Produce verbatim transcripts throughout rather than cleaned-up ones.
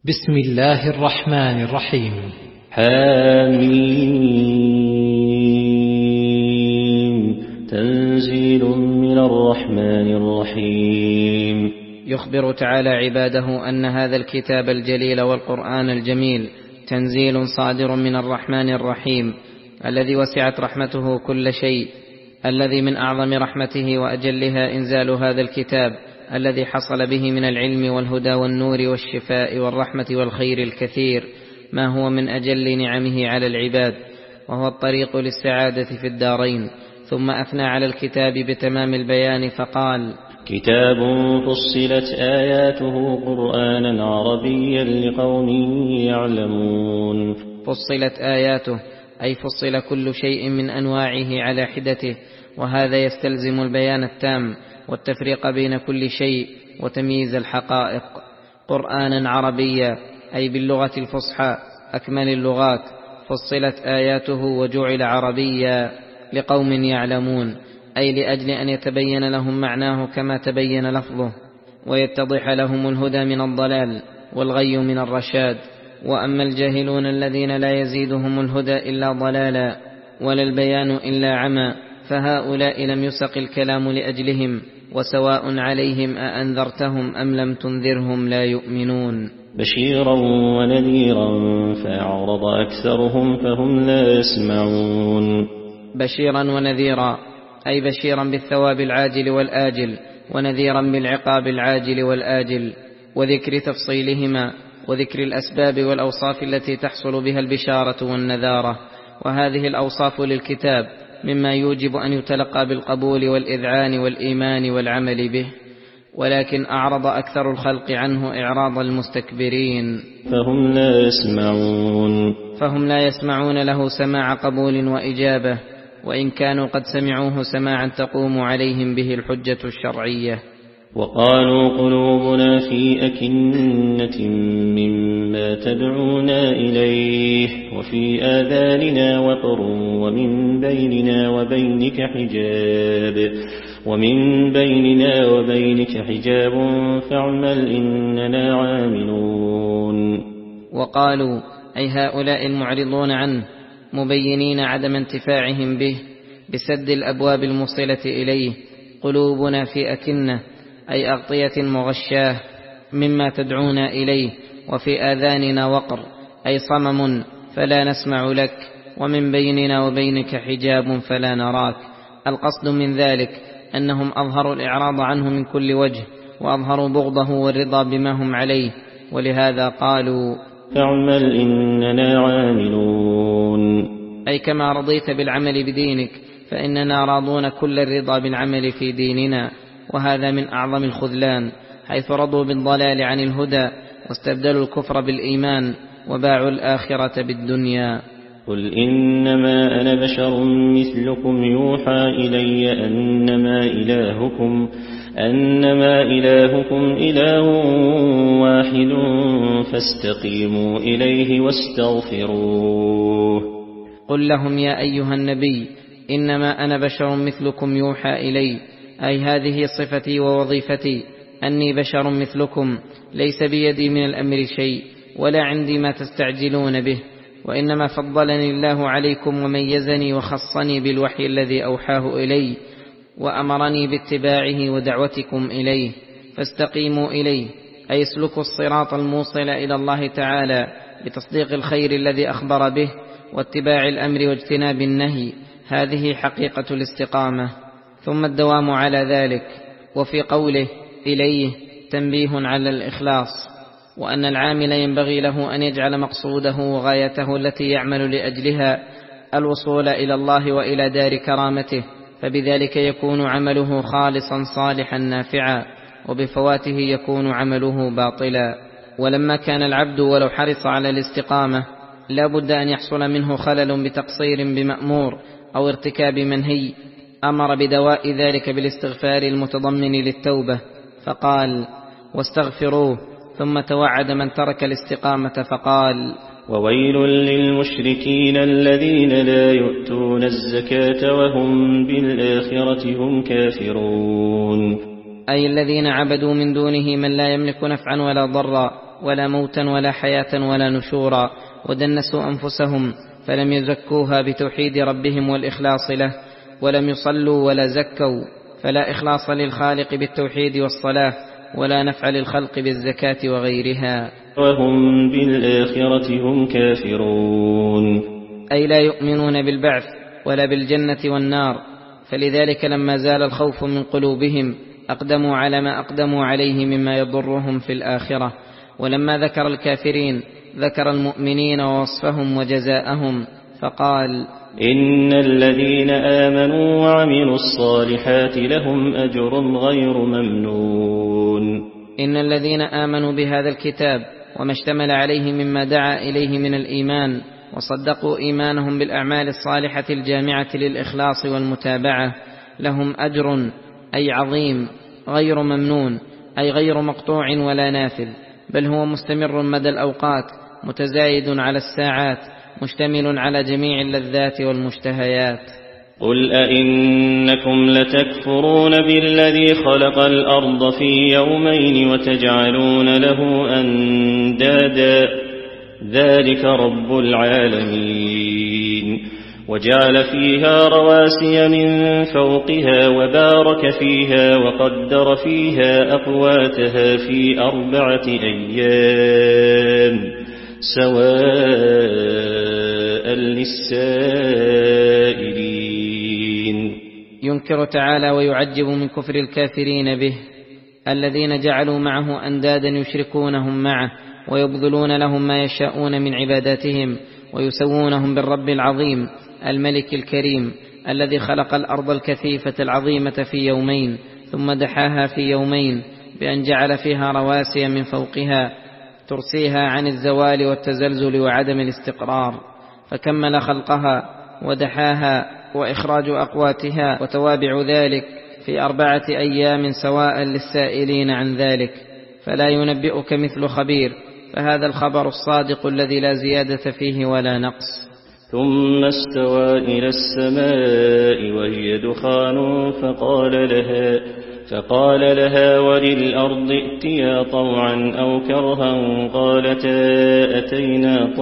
بسم الله الرحمن الرحيم. حميم. تنزيل من الرحمن الرحيم. يخبر تعالى عباده أن هذا الكتاب الجليل والقرآن الجميل تنزيل صادر من الرحمن الرحيم الذي وسعت رحمته كل شيء، الذي من أعظم رحمته وأجلها إنزال هذا الكتاب الذي حصل به من العلم والهدى والنور والشفاء والرحمة والخير الكثير ما هو من أجل نعمه على العباد، وهو الطريق للسعادة في الدارين. ثم أثنى على الكتاب بتمام البيان فقال: كتاب فصلت آياته قرآنا عربيا لقوم يعلمون. فصلت آياته أي فصل كل شيء من أنواعه على حدته، وهذا يستلزم البيان التام والتفريق بين كل شيء وتمييز الحقائق. قرآنا عربيا أي باللغة الفصحى أكمل اللغات، فصلت آياته وجعل عربيا لقوم يعلمون، أي لأجل أن يتبين لهم معناه كما تبين لفظه، ويتضح لهم الهدى من الضلال والغي من الرشاد. وأما الجاهلون الذين لا يزيدهم الهدى إلا ضلالا ولا البيان إلا عمى، فهؤلاء لم يسق الكلام لأجلهم، وسواء عليهم أأنذرتهم أم لم تنذرهم لا يؤمنون. بشيرا ونذيرا فأعرض أكثرهم فهم لا يسمعون. بشيرا ونذيرا أي بشيرا بالثواب العاجل والآجل، ونذيرا بالعقاب العاجل والآجل، وذكر تفصيلهما وذكر الأسباب والأوصاف التي تحصل بها البشارة والنذارة. وهذه الأوصاف للكتاب مما يوجب أن يتلقى بالقبول والإذعان والإيمان والعمل به، ولكن أعرض أكثر الخلق عنه إعراض المستكبرين، فهم لا يسمعون. فهم لا يسمعون له سماع قبول وإجابة، وإن كانوا قد سمعوه سماعا تقوم عليهم به الحجة الشرعية. وقالوا قلوبنا في أكنة مما تدعونا إليه وفي آذاننا وقر ومن بيننا وبينك حجاب ومن بيننا وبينك حجاب فاعمل إننا عاملون. وقالوا أي هؤلاء المعرضون عنه مبينين عدم انتفاعهم به بسد الأبواب الموصلة إليه: قلوبنا في أكنة أي أغطية مغشاه مما تدعونا إليه، وفي آذاننا وقر أي صمم فلا نسمع لك، ومن بيننا وبينك حجاب فلا نراك. القصد من ذلك أنهم أظهروا الإعراض عنه من كل وجه، وأظهروا بغضه والرضا بما هم عليه، ولهذا قالوا: فاعمل إننا عاملون. أي كما رضيت بالعمل بدينك فإننا راضون كل الرضا بالعمل في ديننا. وهذا من أعظم الخذلان، حيث رضوا بالضلال عن الهدى واستبدلوا الكفر بالإيمان وباعوا الآخرة بالدنيا. قل إنما أنا بشر مثلكم يوحى إلي أنما إلهكم أنما إلهكم إله واحد فاستقيموا إليه واستغفروه. قل لهم يا أيها النبي إنما أنا بشر مثلكم يوحى إلي، أي هذه صفتي ووظيفتي، أني بشر مثلكم، ليس بيدي من الأمر شيء ولا عندي ما تستعجلون به، وإنما فضلني الله عليكم وميزني وخصني بالوحي الذي أوحاه إلي، وأمرني باتباعه ودعوتكم إليه. فاستقيموا إليه أي اسلكوا الصراط الموصل إلى الله تعالى بتصديق الخير الذي أخبر به واتباع الأمر واجتناب النهي، هذه حقيقة الاستقامة. ثم الدوام على ذلك. وفي قوله إليه تنبيه على الإخلاص، وأن العامل ينبغي له أن يجعل مقصوده وغايته التي يعمل لأجلها الوصول إلى الله وإلى دار كرامته، فبذلك يكون عمله خالصا صالحا نافعا، وبفواته يكون عمله باطلا. ولما كان العبد ولو حرص على الاستقامة لا بد أن يحصل منه خلل بتقصير بمأمور أو ارتكاب منهي، أمر بدواء ذلك بالاستغفار المتضمن للتوبة، فقال: واستغفروه. ثم توعد من ترك الاستقامة فقال: وويل للمشركين الذين لا يؤتون الزكاة وهم بالآخرة هم كافرون. أي الذين عبدوا من دونه من لا يملك نفعا ولا ضرا ولا موتا ولا حياة ولا نشورا، ودنسوا أنفسهم فلم يزكوها بتوحيد ربهم والإخلاص له، ولم يصلوا ولا زكوا، فلا إخلاص للخالق بالتوحيد والصلاة، ولا نفع للخلق بالزكاة وغيرها، وهم بالآخرة هم كافرون، أي لا يؤمنون بالبعث ولا بالجنة والنار. فلذلك لما زال الخوف من قلوبهم أقدموا على ما أقدموا عليه مما يضرهم في الآخرة. ولما ذكر الكافرين ذكر المؤمنين ووصفهم وجزاءهم، فقال: إن الذين آمنوا وعملوا الصالحات لهم أجر غير ممنون. إن الذين آمنوا بهذا الكتاب وما اشتمل عليه مما دعا إليه من الإيمان، وصدقوا إيمانهم بالأعمال الصالحة الجامعة للإخلاص والمتابعة، لهم أجر أي عظيم غير ممنون، أي غير مقطوع ولا نافل، بل هو مستمر مدى الأوقات، متزايد على الساعات، مشتمل على جميع اللذات والمشتهيات. قل أئنكم لتكفرون بالذي خلق الأرض في يومين وتجعلون له أندادا ذلك رب العالمين، وجعل فيها رواسي من فوقها وبارك فيها وقدر فيها أقواتها في أربعة أيام سواء للسائلين. ينكر تعالى ويعجب من كفر الكافرين به، الذين جعلوا معه أندادا يشركونهم معه ويبذلون لهم ما يشاءون من عباداتهم، ويسوونهم بالرب العظيم الملك الكريم الذي خلق الأرض الكثيفة العظيمة في يومين ثم دحاها في يومين بأن جعل فيها رواسي من فوقها ترسيها عن الزوال والتزلزل وعدم الاستقرار، فكمل خلقها ودحاها وإخراج أقواتها وتوابع ذلك في أربعة أيام سواء للسائلين عن ذلك، فلا ينبئك مثل خبير، فهذا الخبر الصادق الذي لا زيادة فيه ولا نقص. ثم استوى إلى السماء وهي دخان فقال لها, فقال لها وللأرض ائتيا طوعا أو كرها قالتا أتينا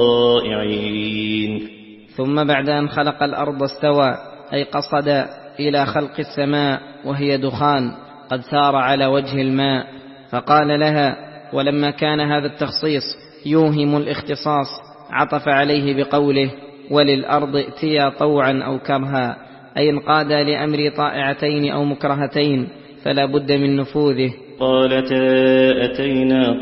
طائعين. ثم بعد أن خلق الأرض استوى، أي قصد إلى خلق السماء وهي دخان قد سار على وجه الماء، فقال لها، ولما كان هذا التخصيص يوهم الاختصاص عطف عليه بقوله وللأرض ائتيا طوعا أو كرها، أي انقادا لأمر طائعتين أو مكرهتين فلا بد من نفوذه. قالتا أتينا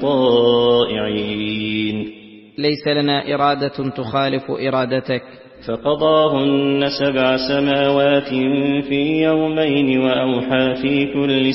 طائعين، ليس لنا إرادة تخالف إرادتك. فقضاهن سبع سماوات في يومين وأوحى في كل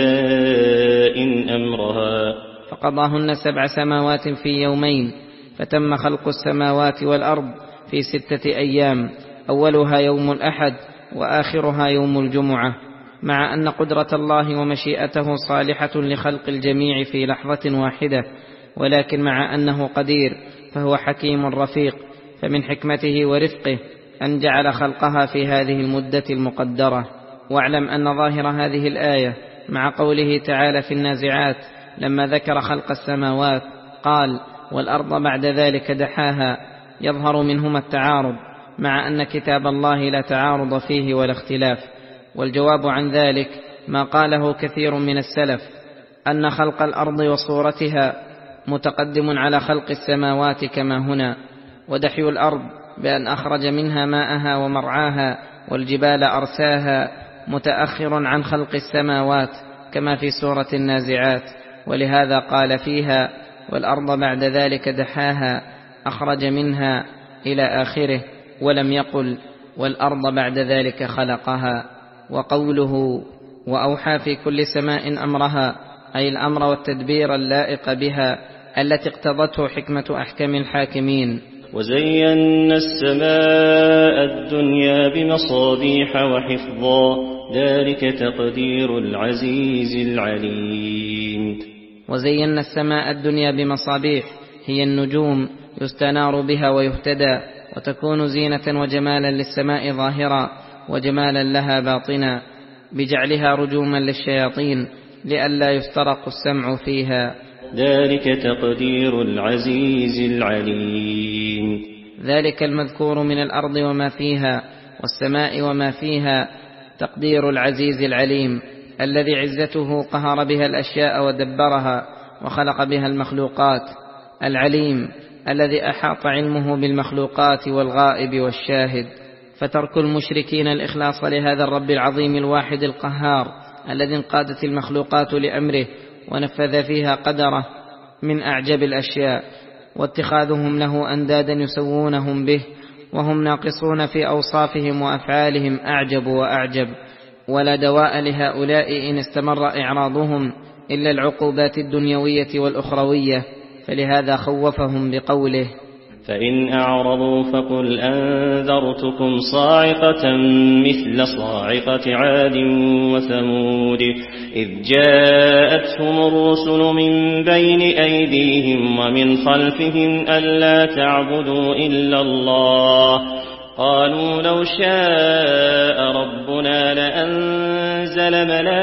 سماء أمرها. فقضاهن سبع سماوات في يومين، فتم خلق السماوات والأرض في ستة أيام، أولها يوم الأحد وآخرها يوم الجمعة، مع أن قدرة الله ومشيئته صالحة لخلق الجميع في لحظة واحدة، ولكن مع أنه قدير فهو حكيم رفيق، فمن حكمته ورفقه أن جعل خلقها في هذه المدة المقدرة. واعلم أن ظاهر هذه الآية مع قوله تعالى في النازعات لما ذكر خلق السماوات قال والأرض بعد ذلك دحاها، يظهر منهما التعارض، مع أن كتاب الله لا تعارض فيه ولا اختلاف. والجواب عن ذلك ما قاله كثير من السلف، أن خلق الأرض وصورتها متقدم على خلق السماوات كما هنا، ودحي الأرض بأن أخرج منها ماءها ومرعاها والجبال أرساها متأخر عن خلق السماوات كما في سورة النازعات، ولهذا قال فيها والأرض بعد ذلك دحاها أخرج منها إلى آخره، ولم يقل والأرض بعد ذلك خلقها. وقوله وأوحى في كل سماء أمرها، أي الأمر والتدبير اللائق بها التي اقتضته حكمة أحكم الحاكمين. وزينا السماء الدنيا بمصابيح وحفظا، ذلك تقدير العزيز العليم. وزينا السماء الدنيا بمصابيح، هي النجوم يستنار بها ويهتدى، وتكون زينة وجمالا للسماء ظاهرا وجمالا لها باطنا، بجعلها رجوما للشياطين لئلا يسترق السمع فيها. ذلك تقدير العزيز العليم. ذلك المذكور من الأرض وما فيها والسماء وما فيها تقدير العزيز العليم، الذي عزته قهر بها الأشياء ودبرها وخلق بها المخلوقات. العليم الذي أحاط علمه بالمخلوقات والغائب والشاهد. فترك المشركين الإخلاص لهذا الرب العظيم الواحد القهار الذي انقادت المخلوقات لأمره ونفذ فيها قدره من أعجب الأشياء، واتخاذهم له أندادا يسوونهم به وهم ناقصون في أوصافهم وأفعالهم أعجب وأعجب. ولا دواء لهؤلاء إن استمر إعراضهم إلا العقوبات الدنيوية والأخروية، فلهذا خوفهم بقوله: فإن أعرضوا فقل أنذرتكم صاعقة مثل صاعقة عاد وثمود إذ جاءتهم الرسل من بين أيديهم ومن خلفهم ألا تعبدوا إلا الله قالوا لو شاء ربنا لأنزل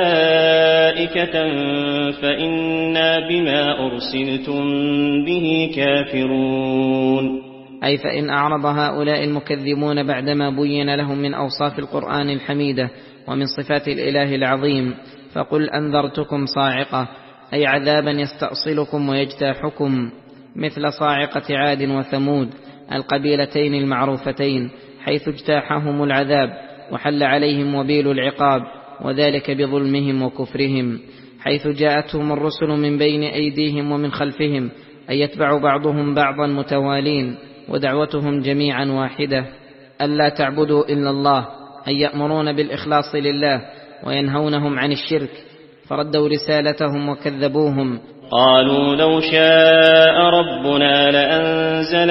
ملائكة فإنا بما أرسلتم به كافرون. أي فإن أعرض هؤلاء المكذبون بعدما بين لهم من أوصاف القرآن الحميدة ومن صفات الإله العظيم، فقل أنذرتكم صاعقة، أي عذابا يستأصلكم ويجتاحكم مثل صاعقة عاد وثمود القبيلتين المعروفتين، حيث اجتاحهم العذاب وحل عليهم وبيل العقاب، وذلك بظلمهم وكفرهم، حيث جاءتهم الرسل من بين أيديهم ومن خلفهم، أي يتبع بعضهم بعضا متوالين، ودعوتهم جميعا واحدة: ألا تعبدوا إلا الله، أي يأمرون بالإخلاص لله وينهونهم عن الشرك، فردوا رسالتهم وكذبوهم. قالوا لو شاء ربنا لأنزل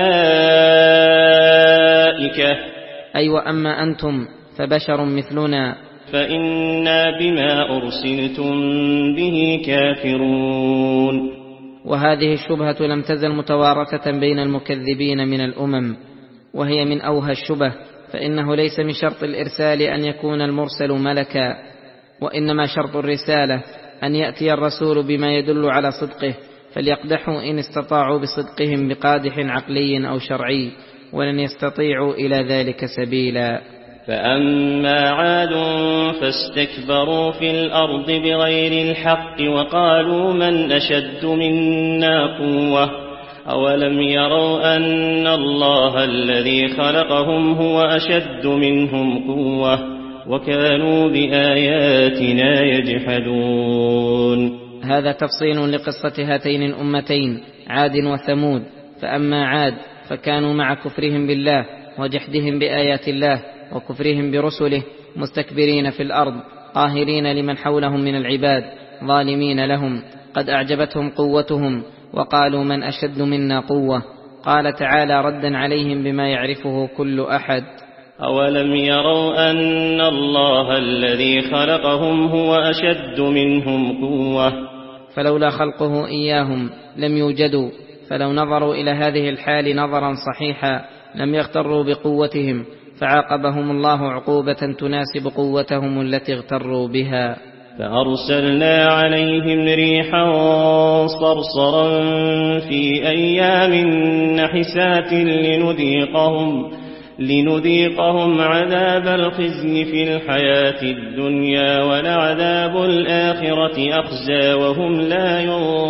ملائكة، أي وأما أنتم فبشر مثلنا فإنا بما أرسلتم به كافرون. وهذه الشبهة لم تزل متوارثة بين المكذبين من الأمم، وهي من أوهى الشبه، فإنه ليس من شرط الإرسال أن يكون المرسل ملكا، وإنما شرط الرسالة أن يأتي الرسول بما يدل على صدقه، فليقدحوا إن استطاعوا بصدقهم بقادح عقلي أو شرعي، ولن يستطيعوا إلى ذلك سبيلا. فأما عاد فاستكبروا في الأرض بغير الحق وقالوا من أشد منا قوة أولم يروا أن الله الذي خلقهم هو أشد منهم قوة وكانوا بآياتنا يجحدون. هذا تفصيل لقصة هاتين الأمتين عاد وثمود. فأما عاد فكانوا مع كفرهم بالله وجحدهم بآيات الله وكفرهم برسله مستكبرين في الأرض، قاهرين لمن حولهم من العباد، ظالمين لهم، قد أعجبتهم قوتهم وقالوا من أشد منا قوة. قال تعالى ردا عليهم بما يعرفه كل أحد: أولم يروا أن الله الذي خلقهم هو أشد منهم قوة. فلولا خلقه إياهم لم يوجدوا، فلو نظروا إلى هذه الحال نظرا صحيحا لم يغتروا بقوتهم، فعاقبهم الله عقوبة تناسب قوتهم التي اغتروا بها. فأرسلنا عليهم ريحا صرصرا في أيام نحسات لنذيقهم, لنذيقهم عذاب الخزي في الحياة الدنيا ولعذاب الآخرة أخزى وهم لا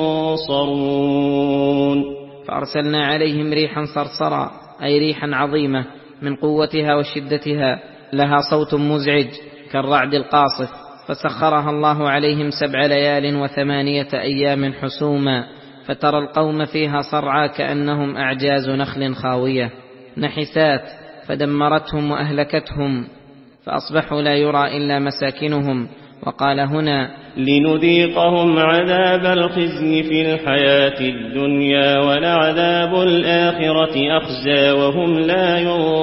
ينصرون. فأرسلنا عليهم ريحا صرصرا، أي ريحا عظيمة من قوتها وشدتها، لها صوت مزعج كالرعد القاصف، فسخرها الله عليهم سبع ليال وثمانية أيام حسوما، فترى القوم فيها صرعى كأنهم أعجاز نخل خاوية، نحسات، فدمرتهم وأهلكتهم، فأصبحوا لا يرى إلا مساكنهم. وقال هنا: لنذيقهم عذاب الخزي في الحياة الدنيا ولعذاب الآخرة أخزى وهم لا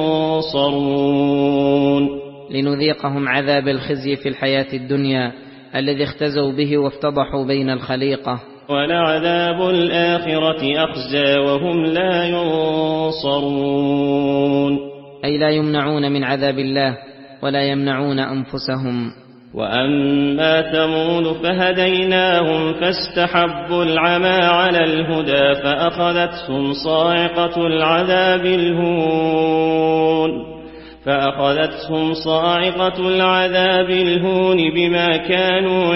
ينصرون. لنذيقهم عذاب الخزي في الحياة الدنيا الذي اختزوا به وافتضحوا بين الخليقة، ولعذاب الآخرة أخزى وهم لا ينصرون، أي لا يمنعون من عذاب الله ولا يمنعون أنفسهم. وأما ثمود فهديناهم فاستحبوا العمى على الهدى فأخذتهم صاعقة العذاب الهون فأخذتهم صاعقة العذاب الهون بما كانوا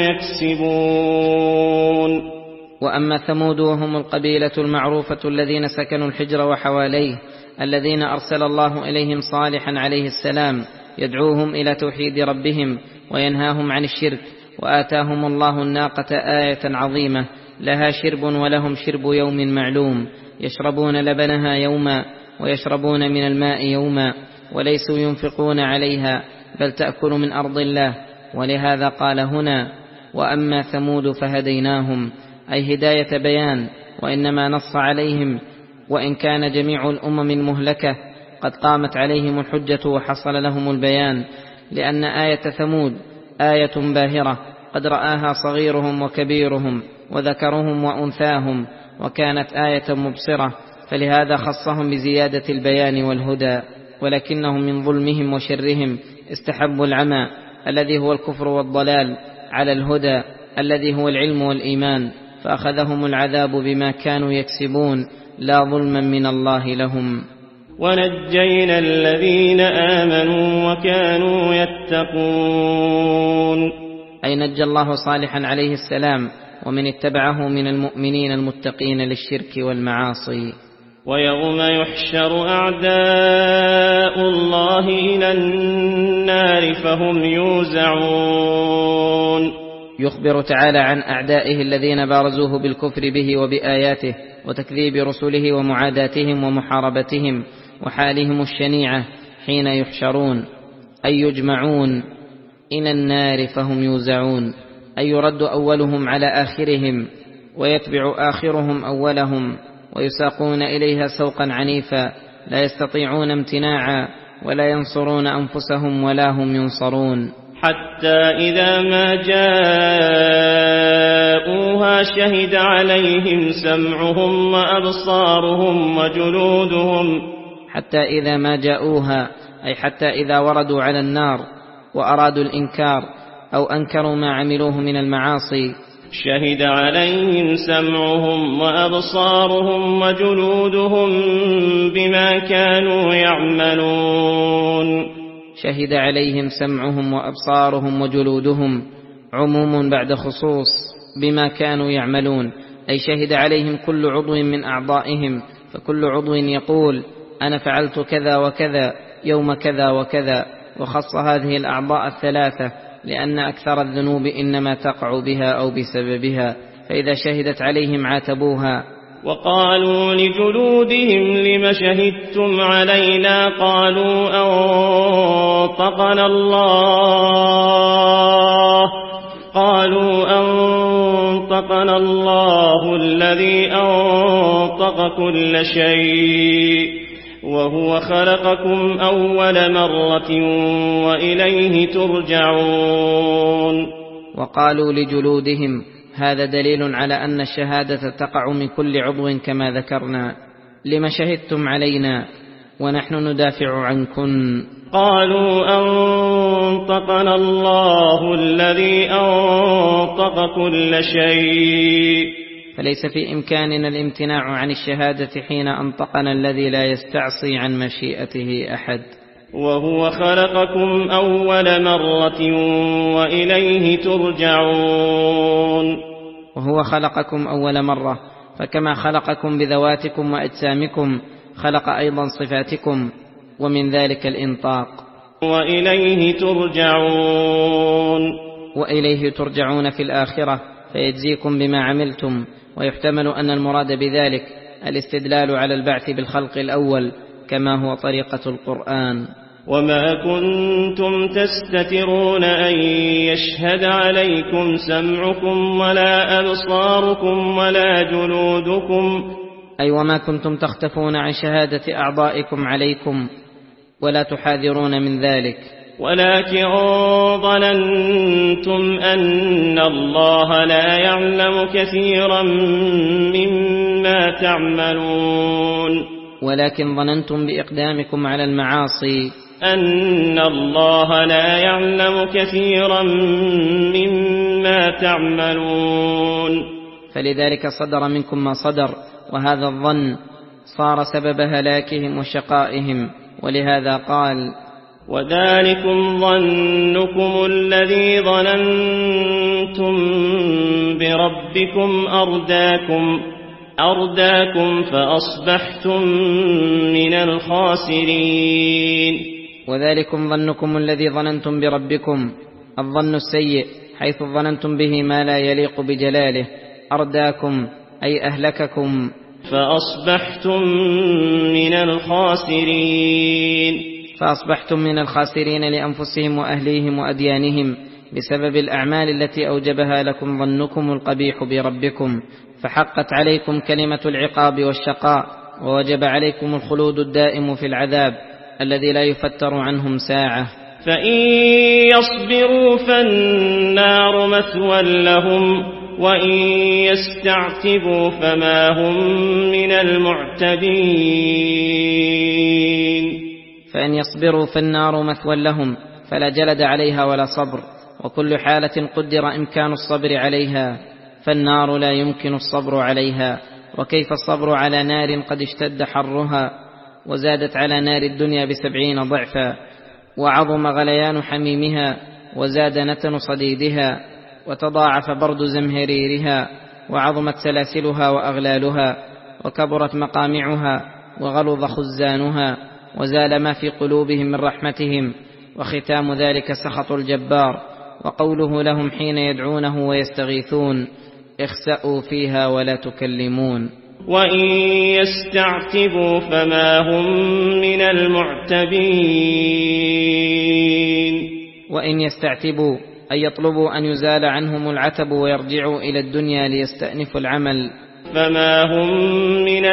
يكسبون. وأما ثمود وهم القبيلة المعروفة الذين سكنوا الحجر وحواليه، الذين أرسل الله إليهم صالحا عليه السلام يدعوهم إلى توحيد ربهم وينهاهم عن الشرك، وآتاهم الله الناقة آية عظيمة لها شرب ولهم شرب يوم معلوم، يشربون لبنها يوما ويشربون من الماء يوما، وليسوا ينفقون عليها بل تأكل من أرض الله. ولهذا قال هنا: وأما ثمود فهديناهم، أي هداية بيان، وإنما نص عليهم، وإن كان جميع الأمم المهلكة قد قامت عليهم الحجة وحصل لهم البيان، لأن آية ثمود آية باهرة قد رآها صغيرهم وكبيرهم وذكرهم وأنثاهم، وكانت آية مبصرة، فلهذا خصهم بزيادة البيان والهدى. ولكنهم من ظلمهم وشرهم استحبوا العمى الذي هو الكفر والضلال على الهدى الذي هو العلم والإيمان، فأخذهم العذاب بما كانوا يكسبون لا ظلما من الله لهم. ونجينا الذين آمنوا وكانوا يتقون، أي نجى الله صالحا عليه السلام ومن اتبعه من المؤمنين المتقين للشرك والمعاصي. ويوم يحشر أعداء الله إلى النار فهم يوزعون. يخبر تعالى عن أعدائه الذين بارزوه بالكفر به وبآياته وتكذيب رسله ومعاداتهم ومحاربتهم، وحالهم الشنيعة حين يحشرون، أي يجمعون إلى النار فهم يوزعون، أي يرد أولهم على آخرهم ويتبع آخرهم أولهم، ويساقون إليها سوقا عنيفا لا يستطيعون امتناعا ولا ينصرون أنفسهم ولا هم ينصرون. حتى إذا ما جاءوها شهد عليهم سمعهم وأبصارهم وجلودهم. حتى إذا ما جاءوها، أي حتى إذا وردوا على النار وأرادوا الإنكار أو أنكروا ما عملوه من المعاصي، شهد عليهم سمعهم وأبصارهم وجلودهم بما كانوا يعملون. شهد عليهم سمعهم وأبصارهم وجلودهم عموم بعد خصوص بما كانوا يعملون، أي شهد عليهم كل عضو من أعضائهم، فكل عضو يقول أنا فعلت كذا وكذا يوم كذا وكذا، وخص هذه الأعضاء الثلاثة لأن أكثر الذنوب إنما تقع بها أو بسببها، فإذا شهدت عليهم عاتبوها. وقالوا لجلودهم لم شهدتم علينا؟ قالوا أنطقنا الله قالوا أنطقنا الله الذي أنطق كل شيء وهو خلقكم أول مرة وإليه ترجعون. وقالوا لجلودهم، هذا دليل على أن الشهادة تقع من كل عضو كما ذكرنا. لما شهدتم علينا ونحن ندافع عنكم؟ قالوا أنطقنا الله الذي أنطق كل شيء. فليس في إمكاننا الامتناع عن الشهادة حين أنطقنا الذي لا يستعصي عن مشيئته أحد. وهو خلقكم أول مرة وإليه ترجعون. وهو خلقكم أول مرة، فكما خلقكم بذواتكم وأجسامكم خلق أيضا صفاتكم، ومن ذلك الإنطاق. وإليه ترجعون. وإليه ترجعون في الآخرة فيجزيكم بما عملتم. ويحتمل أن المراد بذلك الاستدلال على البعث بالخلق الأول كما هو طريقة القرآن. وما كنتم تستترون أن يشهد عليكم سمعكم ولا أبصاركم ولا جلودكم، أي وما كنتم تختفون عن شهادة أعضائكم عليكم ولا تحاذرون من ذلك، ولكن ظننتم أن الله لا يعلم كثيرا مما تعملون. ولكن ظننتم بإقدامكم على المعاصي أن الله لا يعلم كثيرا مما تعملون. فلذلك صدر منكم ما صدر، وهذا الظن صار سبب هلاكهم وشقائهم، ولهذا قال: وذلكم ظنكم الذي ظننتم بربكم أرداكم أرداكم فأصبحتم من الخاسرين. وذلكم ظنكم الذي ظننتم بربكم، الظن السيء حيث ظننتم به ما لا يليق بجلاله، أرداكم أي أهلككم، فأصبحتم من الخاسرين فأصبحتم من الخاسرين لأنفسهم وأهليهم وأديانهم بسبب الأعمال التي أوجبها لكم ظنكم القبيح بربكم، فحقت عليكم كلمة العقاب والشقاء، ووجب عليكم الخلود الدائم في العذاب الذي لا يفتر عنهم ساعة. فإن يصبروا فالنار مثوى لهم، وإن يستعتبوا فما هم من المعتبين. فإن يصبروا فالنار مثوى لهم، فلا جلد عليها ولا صبر، وكل حالة قدر إمكان الصبر عليها، فالنار لا يمكن الصبر عليها. وكيف الصبر على نار قد اشتد حرها وزادت على نار الدنيا بسبعين ضعفا، وعظم غليان حميمها وزاد نتن صديدها، وتضاعف برد زمهريرها، وعظمت سلاسلها وأغلالها، وكبرت مقامعها وغلظ خزانها، وزال ما في قلوبهم من رحمتهم، وختام ذلك سخط الجبار، وقوله لهم حين يدعونه ويستغيثون: اخسأوا فيها ولا تكلمون. وإن يستعتبوا فما هم من المعتبين. وإن يستعتبوا أي يطلبوا أن يزال عنهم العتب ويرجعوا إلى الدنيا ليستأنفوا العمل، فما هم من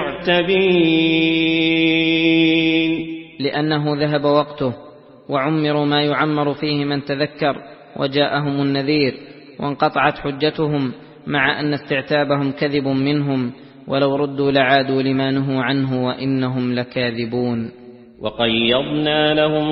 المعتبين، لأنه ذهب وقته وعمروا ما يعمر فيه من تذكر وجاءهم النذير، وانقطعت حجتهم، مع أن استعتابهم كذب منهم، ولو ردوا لعادوا لما نهوا عنه وإنهم لكاذبون. وقيضنا لهم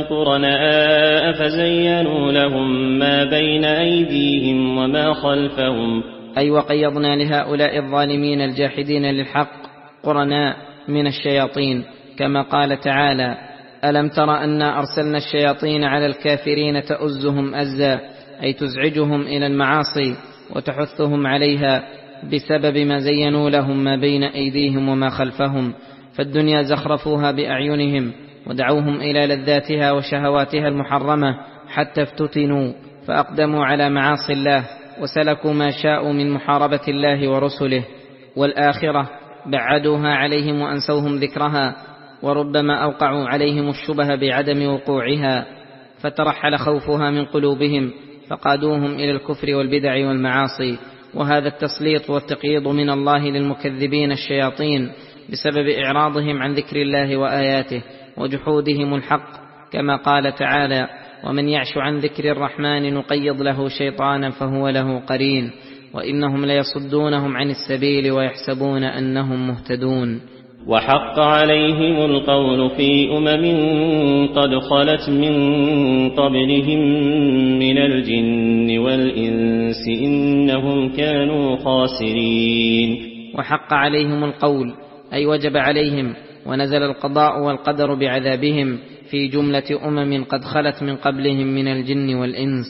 قرناء فزينوا لهم ما بين أيديهم وما خلفهم. أي وقيضنا لهؤلاء الظالمين الجاحدين للحق قرناء من الشياطين، كما قال تعالى: ألم تر أنا أرسلنا الشياطين على الكافرين تؤزهم أزا، أي تزعجهم إلى المعاصي وتحثهم عليها بسبب ما زينوا لهم ما بين أيديهم وما خلفهم. فالدنيا زخرفوها بأعينهم ودعوهم إلى لذاتها وشهواتها المحرمة حتى افتتنوا فأقدموا على معاصي الله وسلكوا ما شاءوا من محاربة الله ورسله. والآخرة بعدوها عليهم وأنسوهم ذكرها، وربما أوقعوا عليهم الشبه بعدم وقوعها، فترحل خوفها من قلوبهم فقادوهم إلى الكفر والبدع والمعاصي. وهذا التسليط والتقييض من الله للمكذبين الشياطين بسبب إعراضهم عن ذكر الله وآياته وجحودهم الحق، كما قال تعالى: ومن يعش عن ذكر الرحمن نقيض له شيطانا فهو له قرين، وإنهم ليصدونهم عن السبيل ويحسبون أنهم مهتدون. وحق عليهم القول في أمم قد خلت من قبلهم من الجن والإنس إنهم كانوا خاسرين. وحق عليهم القول أي وجب عليهم ونزل القضاء والقدر بعذابهم في جملة أمم قد خلت من قبلهم من الجن والإنس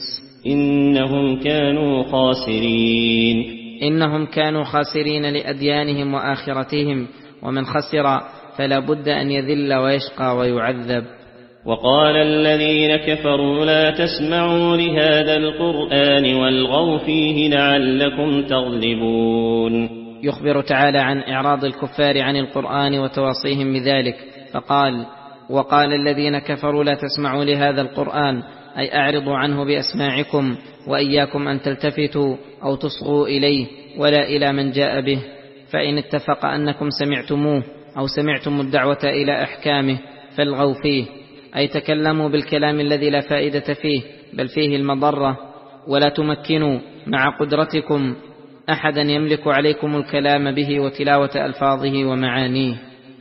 إنهم كانوا خاسرين. إنهم كانوا خاسرين لأديانهم وآخرتهم، ومن خسر فلا بد أن يذل ويشقى ويعذب. وقال الذين كفروا لا تسمعوا لهذا القرآن والغوا فيه لعلكم تغلبون. يخبر تعالى عن إعراض الكفار عن القرآن وتواصيهم بذلك، فقال: وقال الذين كفروا لا تسمعوا لهذا القرآن، أي أعرضوا عنه بأسماعكم، وإياكم أن تلتفتوا أو تصغوا إليه ولا إلى من جاء به، فإن اتفق أنكم سمعتموه أو سمعتم الدعوة إلى أحكامه فالغوا فيه، أي تكلموا بالكلام الذي لا فائدة فيه بل فيه المضرة، ولا تمكنوا مع قدرتكم أحدا يملك عليكم الكلام به وتلاوة ألفاظه ومعانيه.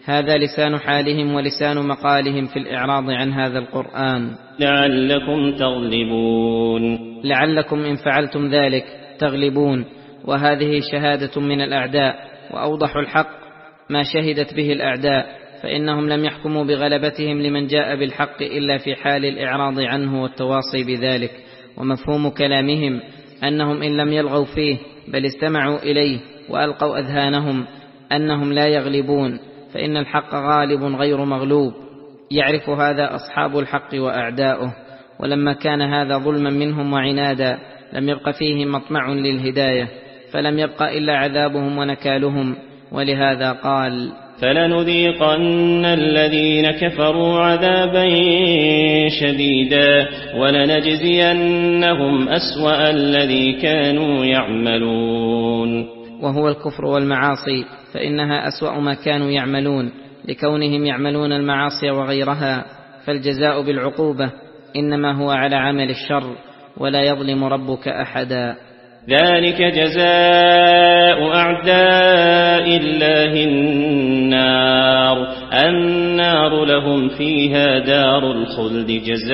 هذا لسان حالهم ولسان مقالهم في الإعراض عن هذا القرآن. لعلكم تغلبون، لعلكم إن فعلتم ذلك تغلبون، وهذه شهادة من الأعداء، وأوضح الحق ما شهدت به الأعداء، فإنهم لم يحكموا بغلبتهم لمن جاء بالحق إلا في حال الإعراض عنه والتواصي بذلك. ومفهوم كلامهم أنهم إن لم يلغوا فيه بل استمعوا إليه وألقوا أذهانهم أنهم لا يغلبون، فإن الحق غالب غير مغلوب. يعرف هذا أصحاب الحق وأعداؤه، ولما كان هذا ظلما منهم وعنادا لم يبق فيه مطمع للهداية، فلم يبق إلا عذابهم ونكالهم. ولهذا قال: فلنذيقن الذين كفروا عذابا شديدا ولنجزينهم أسوأ الذي كانوا يعملون. وهو الكفر والمعاصي، فإنها أسوأ ما كانوا يعملون لكونهم يعملون المعاصي وغيرها، فالجزاء بالعقوبة إنما هو على عمل الشر، ولا يظلم ربك أحدا. ذلك جزاء أعداء الله النار النار لهم فيها دار الخلد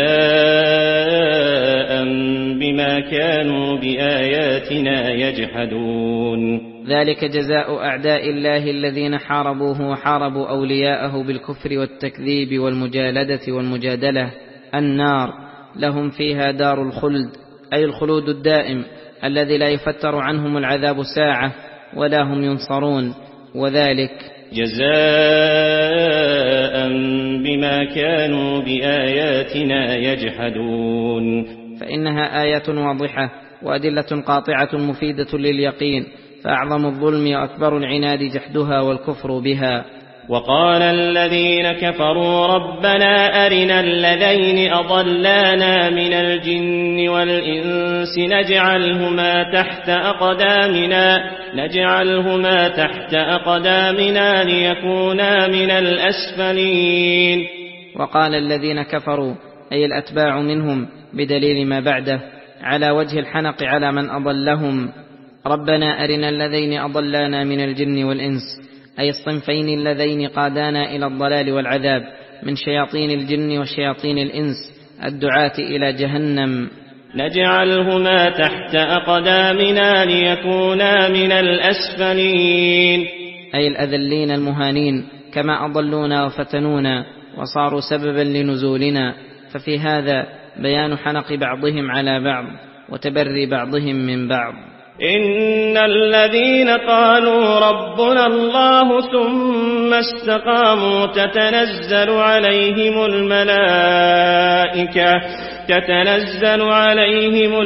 جزاء بما كانوا بآياتنا يجحدون. ذلك جزاء أعداء الله الذين حاربوه وحاربوا أولياءه بالكفر والتكذيب والمجالدة والمجادلة، النار لهم فيها دار الخلد، أي الخلود الدائم الذي لا يفتر عنهم العذاب ساعة ولا هم ينصرون، وذلك جزاء بما كانوا بآياتنا يجحدون. فإنها آيات واضحة وأدلة قاطعة مفيدة لليقين، فأعظم الظلم وأكبر العناد جحدها والكفر بها. وقال الذين كفروا ربنا أرنا الذين أضلانا من الجن والإنس نجعلهما تحت أقدامنا نجعلهما تحت أقدامنا ليكونا من الأسفلين. وقال الذين كفروا أي الأتباع منهم بدليل ما بعده على وجه الحنق على من أضلهم: ربنا أرنا الذين أضلانا من الجن والإنس، أي الصنفين اللذين قادانا إلى الضلال والعذاب من شياطين الجن وشياطين الإنس الدعاة إلى جهنم. نجعلهما تحت أقدامنا ليكونا من الأسفلين، أي الأذلين المهانين، كما أضلونا وفتنونا وصاروا سببا لنزولنا. ففي هذا بيان حنق بعضهم على بعض وتبري بعضهم من بعض. إن الذين قالوا ربنا الله ثم استقاموا تتنزل عليهم الملائكة تتنزل عليهم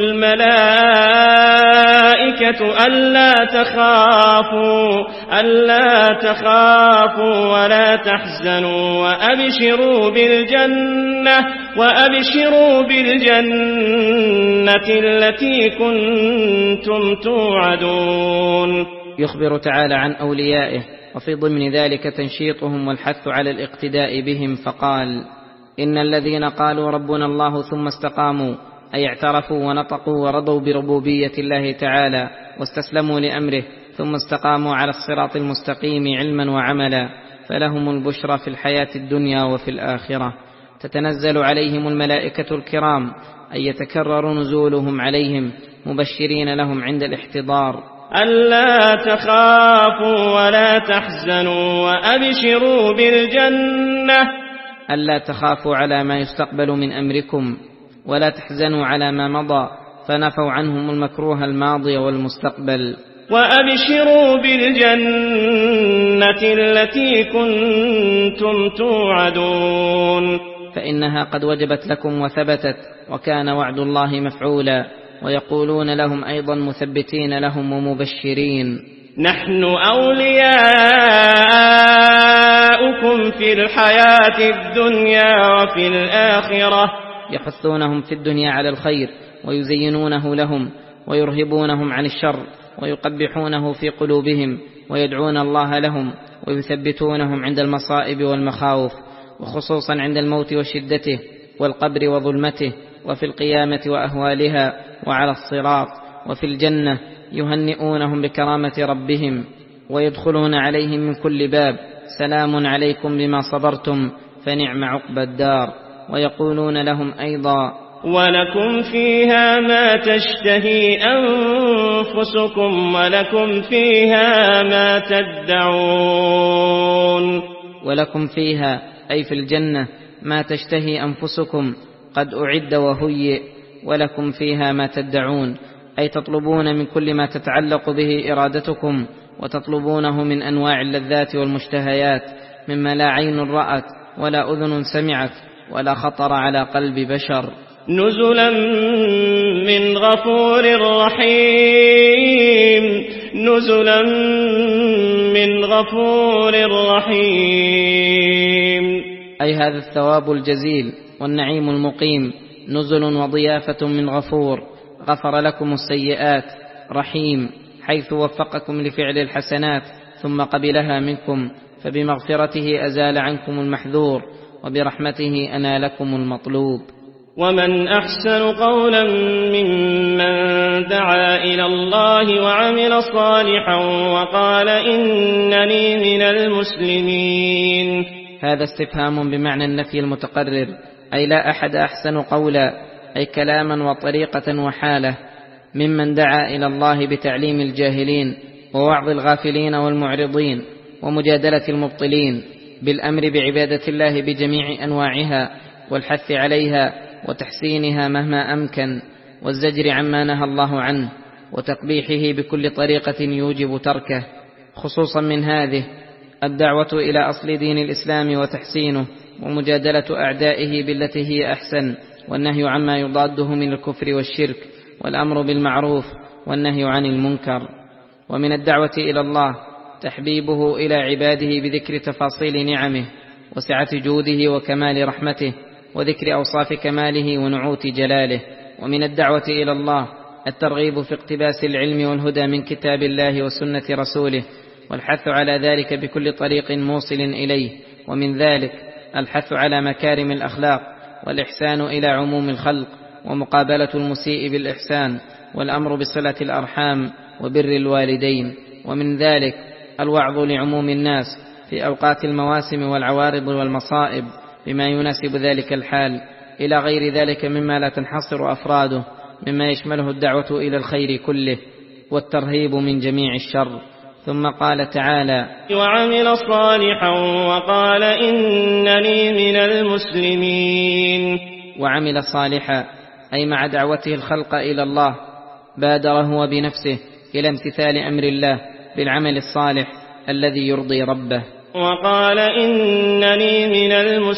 الملائكة ألا تخافوا ألا تخافوا ولا تحزنوا وأبشروا بالجنة وأبشروا بالجنة التي كنتم توعدون. يخبر تعالى عن أوليائه، وفي ضمن ذلك تنشيطهم والحث على الاقتداء بهم، فقال: إن الذين قالوا ربنا الله ثم استقاموا، أي اعترفوا ونطقوا ورضوا بربوبية الله تعالى واستسلموا لأمره، ثم استقاموا على الصراط المستقيم علما وعملا، فلهم البشرى في الحياة الدنيا وفي الآخرة. تتنزل عليهم الملائكة الكرام، أي يتكرر نزولهم عليهم مبشرين لهم عند الاحتضار: ألا تخافوا ولا تحزنوا وأبشروا بالجنة، ألا تخافوا على ما يستقبل من أمركم ولا تحزنوا على ما مضى، فنفوا عنهم المكروه الماضي والمستقبل. وأبشروا بالجنة التي كنتم توعدون، فإنها قد وجبت لكم وثبتت، وكان وعد الله مفعولا. ويقولون لهم أيضا مثبتين لهم ومبشرين: نحن أولياؤكم في الحياة الدنيا وفي الآخرة. يحثونهم في الدنيا على الخير ويزينونه لهم ويرهبونهم عن الشر ويقبحونه في قلوبهم ويدعون الله لهم ويثبتونهم عند المصائب والمخاوف، وخصوصا عند الموت وشدته والقبر وظلمته، وفي القيامة وأهوالها، وعلى الصراط، وفي الجنة. يهنئونهم بكرامة ربهم ويدخلون عليهم من كل باب سلام عليكم بما صبرتم فنعم عقبى الدار. ويقولون لهم أيضا ولكم فيها ما تشتهي أنفسكم ولكم فيها ما تدعون. ولكم فيها أي في الجنة ما تشتهي أنفسكم قد أعد وهيئ، ولكم فيها ما تدعون أي تطلبون من كل ما تتعلق به إرادتكم وتطلبونه من أنواع اللذات والمشتهيات مما لا عين رأت ولا أذن سمعت ولا خطر على قلب بشر. نزلا من غفور رحيم نزلا من غفور رحيم أي هذا الثواب الجزيل والنعيم المقيم نزل وضيافة من غفور غفر لكم السيئات، رحيم حيث وفقكم لفعل الحسنات ثم قبلها منكم، فبمغفرته أزال عنكم المحذور وبرحمته أنالكم المطلوب. ومن أحسن قولا ممن دعا إلى الله وعمل صالحا وقال إنني من المسلمين. هذا استفهام بمعنى النفي المتقرر، أي لا أحد أحسن قولا أي كلاما وطريقة وحالة ممن دعا إلى الله بتعليم الجاهلين ووعظ الغافلين والمعرضين ومجادلة المبطلين، بالأمر بعبادة الله بجميع أنواعها والحث عليها وتحسينها مهما أمكن والزجر عما نهى الله عنه وتقبيحه بكل طريقة يوجب تركه. خصوصا من هذه الدعوة إلى أصل دين الإسلام وتحسينه ومجادلة أعدائه بالتي هي أحسن، والنهي عما يضاده من الكفر والشرك، والأمر بالمعروف والنهي عن المنكر. ومن الدعوة إلى الله تحبيبه إلى عباده بذكر تفاصيل نعمه وسعة جوده وكمال رحمته وذكر أوصاف كماله ونعوت جلاله. ومن الدعوة إلى الله الترغيب في اقتباس العلم والهدى من كتاب الله وسنة رسوله والحث على ذلك بكل طريق موصل إليه، ومن ذلك الحث على مكارم الأخلاق والإحسان إلى عموم الخلق ومقابلة المسيء بالإحسان والأمر بصلة الأرحام وبر الوالدين. ومن ذلك الوعظ لعموم الناس في أوقات المواسم والعوارض والمصائب بما يناسب ذلك الحال، إلى غير ذلك مما لا تنحصر أفراده مما يشمله الدعوة إلى الخير كله والترهيب من جميع الشر. ثم قال تعالى وعمل صالحا وقال إنني من المسلمين. وعمل صالحا أي مع دعوته الخلق إلى الله بادر هو بنفسه إلى امتثال أمر الله بالعمل الصالح الذي يرضي ربه. وقال إنني من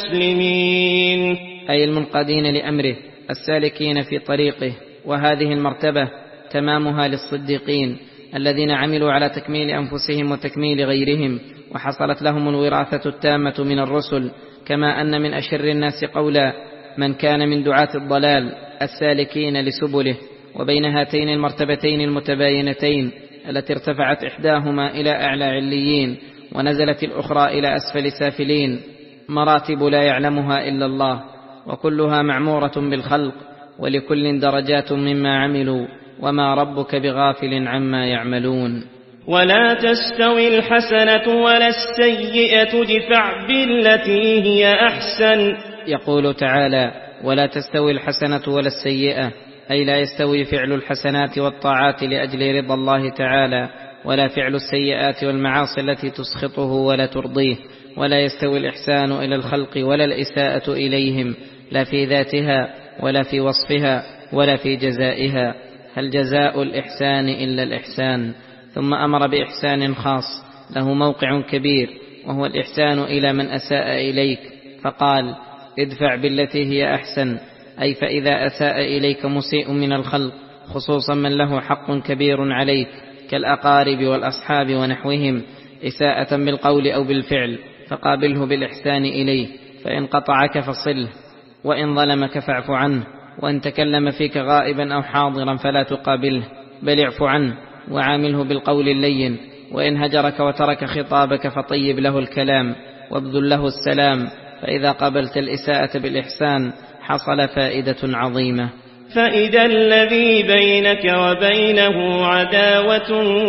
المسلمين أي المنقادين لأمره السالكين في طريقه. وهذه المرتبة تمامها للصديقين الذين عملوا على تكميل أنفسهم وتكميل غيرهم وحصلت لهم الوراثة التامة من الرسل. كما أن من أشر الناس قولا من كان من دعاة الضلال السالكين لسبله. وبين هاتين المرتبتين المتباينتين التي ارتفعت إحداهما إلى أعلى عليين ونزلت الأخرى إلى أسفل سافلين مراتب لا يعلمها إلا الله، وكلها معمورة بالخلق ولكل درجات مما عملوا وما ربك بغافل عما يعملون. ولا تستوي الحسنة ولا السيئة ادفع بالتي هي أحسن. يقول تعالى ولا تستوي الحسنة ولا السيئة، أي لا يستوي فعل الحسنات والطاعات لأجل رضا الله تعالى ولا فعل السيئات والمعاصي التي تسخطه ولا ترضيه، ولا يستوي الإحسان إلى الخلق ولا الإساءة إليهم لا في ذاتها ولا في وصفها ولا في جزائها. هل جزاء الإحسان إلا الإحسان؟ ثم أمر بإحسان خاص له موقع كبير وهو الإحسان إلى من أساء إليك، فقال ادفع بالتي هي أحسن، أي فإذا أساء إليك مسيء من الخلق خصوصا من له حق كبير عليك كالأقارب والأصحاب ونحوهم إساءة بالقول أو بالفعل فقابله بالإحسان إليه، فإن قطعك فصله، وإن ظلمك فاعف عنه، وإن تكلم فيك غائبا أو حاضرا فلا تقابله بل اعف عنه وعامله بالقول اللين، وإن هجرك وترك خطابك فطيب له الكلام وابذل له السلام، فإذا قابلت الإساءة بالإحسان حصل فائدة عظيمة. فإذا الذي بينك وبينه عداوة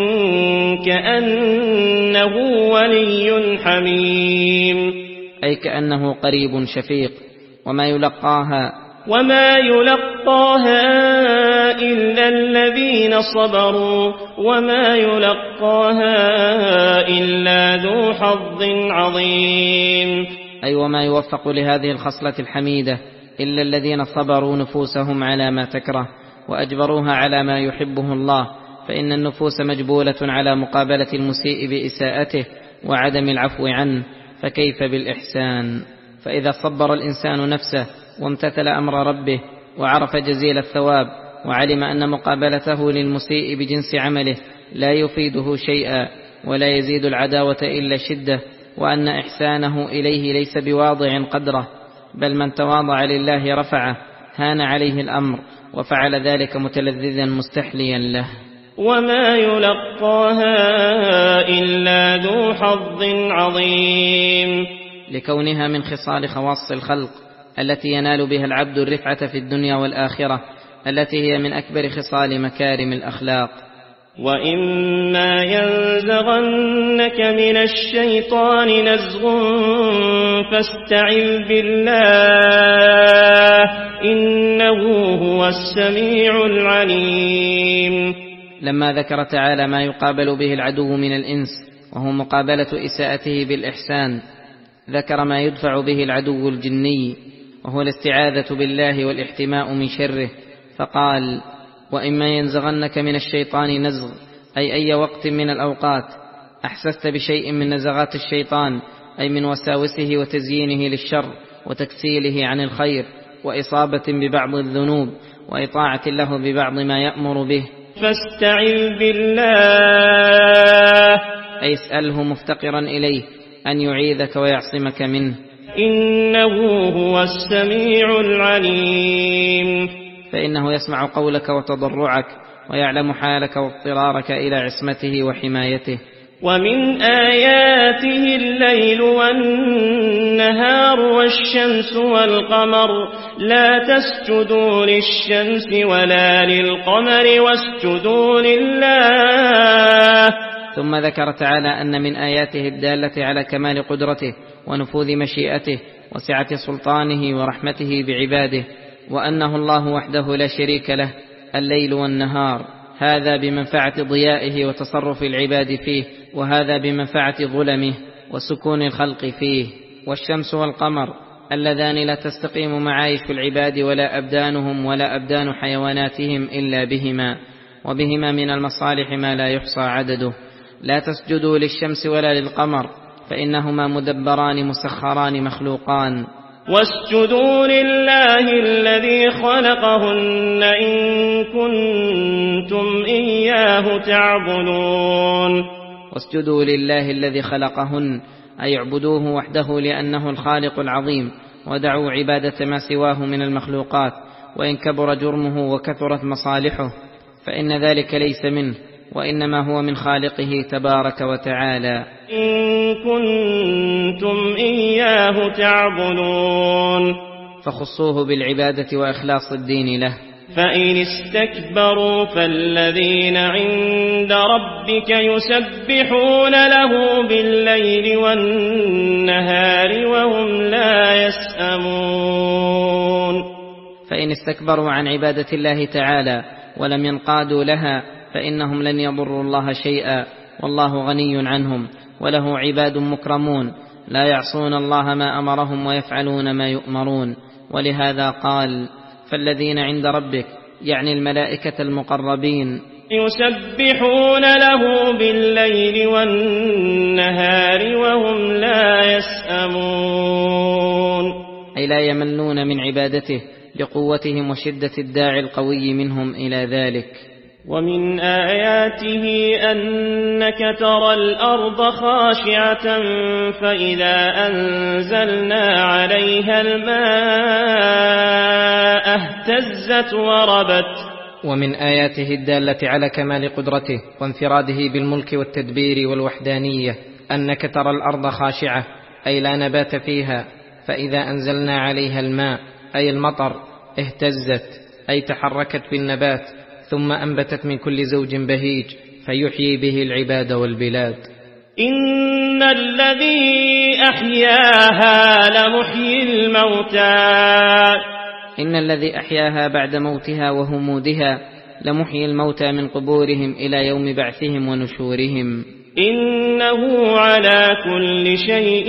كأنه ولي حميم، أي كأنه قريب شفيق. وما يلقاها وما يلقاها إلا الذين صبروا وما يلقاها إلا ذو حظ عظيم، أي وما يوفق لهذه الخصلة الحميدة إلا الذين صبروا نفوسهم على ما تكره وأجبروها على ما يحبه الله، فإن النفوس مجبولة على مقابلة المسيء بإساءته وعدم العفو عنه، فكيف بالإحسان؟ فإذا صبر الإنسان نفسه وامتثل أمر ربه وعرف جزيل الثواب وعلم أن مقابلته للمسيء بجنس عمله لا يفيده شيئا ولا يزيد العداوة إلا شدة، وأن إحسانه إليه ليس بواضع قدره، بل من تواضع لله رفعه، هان عليه الأمر وفعل ذلك متلذذا مستحليا له. وما يلقاها إلا ذو حظ عظيم، لكونها من خصال خواص الخلق التي ينال بها العبد الرفعة في الدنيا والآخرة، التي هي من أكبر خصال مكارم الأخلاق. وإما ينزغنك من الشيطان نزغ فاستعذ بالله إنه هو السميع العليم. لما ذكر تعالى ما يقابل به العدو من الإنس وهو مقابلة إساءته بالإحسان، ذكر ما يدفع به العدو الجني وهو الاستعاذة بالله والاحتماء من شره، فقال: وإما ينزغنك من الشيطان نزغ، أي أي وقت من الأوقات أحسست بشيء من نزغات الشيطان، أي من وساوسه وتزيينه للشر وتكسيله عن الخير وإصابة ببعض الذنوب وإطاعة له ببعض ما يأمر به، فاستعذ بالله، أي اسأله مفتقرا إليه أن يعيذك ويعصمك منه، إنه هو السميع العليم، فإنه يسمع قولك وتضرعك ويعلم حالك واضطرارك إلى عصمته وحمايته. ومن آياته الليل والنهار والشمس والقمر لا تسجدوا للشمس ولا للقمر واسجدوا لله. ثم ذكر تعالى أن من آياته الدالة على كمال قدرته ونفوذ مشيئته وسعة سلطانه ورحمته بعباده، وأنه الله وحده لا شريك له الليل والنهار، هذا بمنفعة ضيائه وتصرف العباد فيه، وهذا بمنفعة ظلمه وسكون الخلق فيه. والشمس والقمر اللذان لا تستقيم معايش العباد ولا أبدانهم ولا أبدان حيواناتهم إلا بهما، وبهما من المصالح ما لا يحصى عدده. لا تسجدوا للشمس ولا للقمر فإنهما مدبران مسخران مخلوقان. واسجدوا لله الذي خلقهن إن كنتم إياه تعبدون. واسجدوا لله الذي خلقهن، أي اعبدوه وحده لأنه الخالق العظيم، ودعوا عبادة ما سواه من المخلوقات، وإن كبر جرمه وكثرت مصالحه فإن ذلك ليس منه، وإنما هو من خالقه تبارك وتعالى. إن كنتم إياه تعبدون، فخصوه بالعبادة وإخلاص الدين له. فإن استكبروا فالذين عند ربك يسبحون له بالليل والنهار وهم لا يسأمون. فإن استكبروا عن عبادة الله تعالى ولم ينقادوا لها فإنهم لن يضروا الله شيئا، والله غني عنهم، وله عباد مكرمون لا يعصون الله ما أمرهم ويفعلون ما يؤمرون. ولهذا قال: فالذين عند ربك، يعني الملائكة المقربين، يسبحون له بالليل والنهار وهم لا يسأمون، أي لا يملون من عبادته لقوتهم وشدة الداعي القوي منهم إلى ذلك. ومن آياته أنك ترى الأرض خاشعة فإذا أنزلنا عليها الماء اهتزت وربت. ومن آياته الدالة على كمال قدرته وانفراده بالملك والتدبير والوحدانية أنك ترى الأرض خاشعة، أي لا نبات فيها، فإذا أنزلنا عليها الماء أي المطر اهتزت، أي تحركت بالنبات ثم أنبتت من كل زوج بهيج فيحيي به العباد والبلاد. إن الذي أحياها لمحيي الموتى إن الذي أحياها بعد موتها وهمودها لمحيي الموتى من قبورهم إلى يوم بعثهم ونشورهم. إنه على كل شيء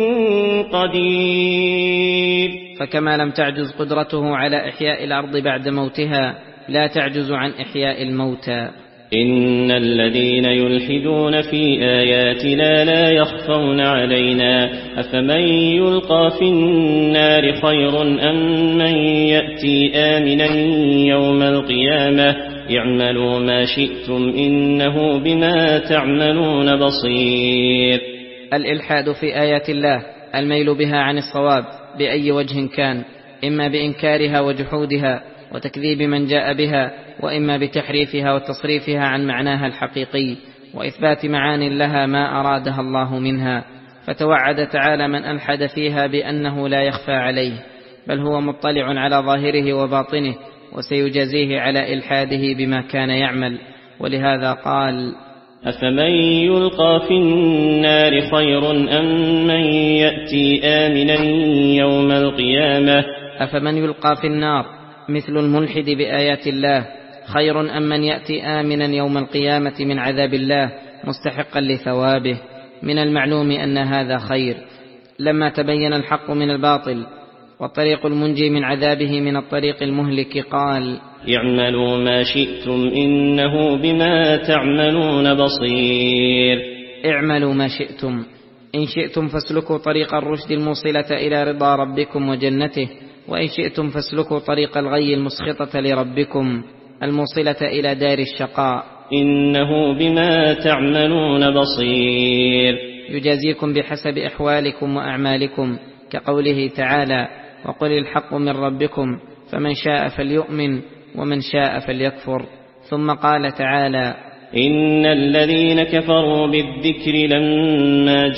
قدير. فكما لم تعجز قدرته على إحياء الأرض بعد موتها لا تعجز عن إحياء الموتى. إن الذين يلحدون في آياتنا لا يخفون علينا أفمن يلقى في النار خير أم من يأتي آمنا يوم القيامة اعملوا ما شئتم إنه بما تعملون بصير. الإلحاد في آيات الله الميل بها عن الصواب بأي وجه كان، إما بإنكارها وجحودها وتكذيب من جاء بها، وإما بتحريفها وتصريفها عن معناها الحقيقي وإثبات معان لها ما أرادها الله منها. فتوعد تعالى من ألحد فيها بأنه لا يخفى عليه، بل هو مطلع على ظاهره وباطنه، وسيجازيه على إلحاده بما كان يعمل. ولهذا قال: أفمن يلقى في النار خير أم من يأتي آمنا يوم القيامة. أفمن يلقى في النار مثل الملحد بآيات الله خير أم من يأتي آمنا يوم القيامة من عذاب الله مستحقا لثوابه. من المعلوم أن هذا خير لما تبين الحق من الباطل، والطريق المنجي من عذابه من الطريق المهلك. قال: اعملوا ما شئتم إنه بما تعملون بصير. اعملوا ما شئتم، إن شئتم فاسلكوا طريق الرشد الموصلة إلى رضا ربكم وجنته، وإن شئتم فاسلكوا طريق الغي المسخطة لربكم الموصلة إلى دار الشقاء. إنه بما تعملون بصير. يجازيكم بحسب أحوالكم وأعمالكم، كقوله تعالى: وقل الحق من ربكم فمن شاء فليؤمن ومن شاء فليكفر. ثم قال تعالى: إن الذين كفروا بالذكر لما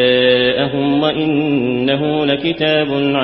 جاءهم وإنه لكتاب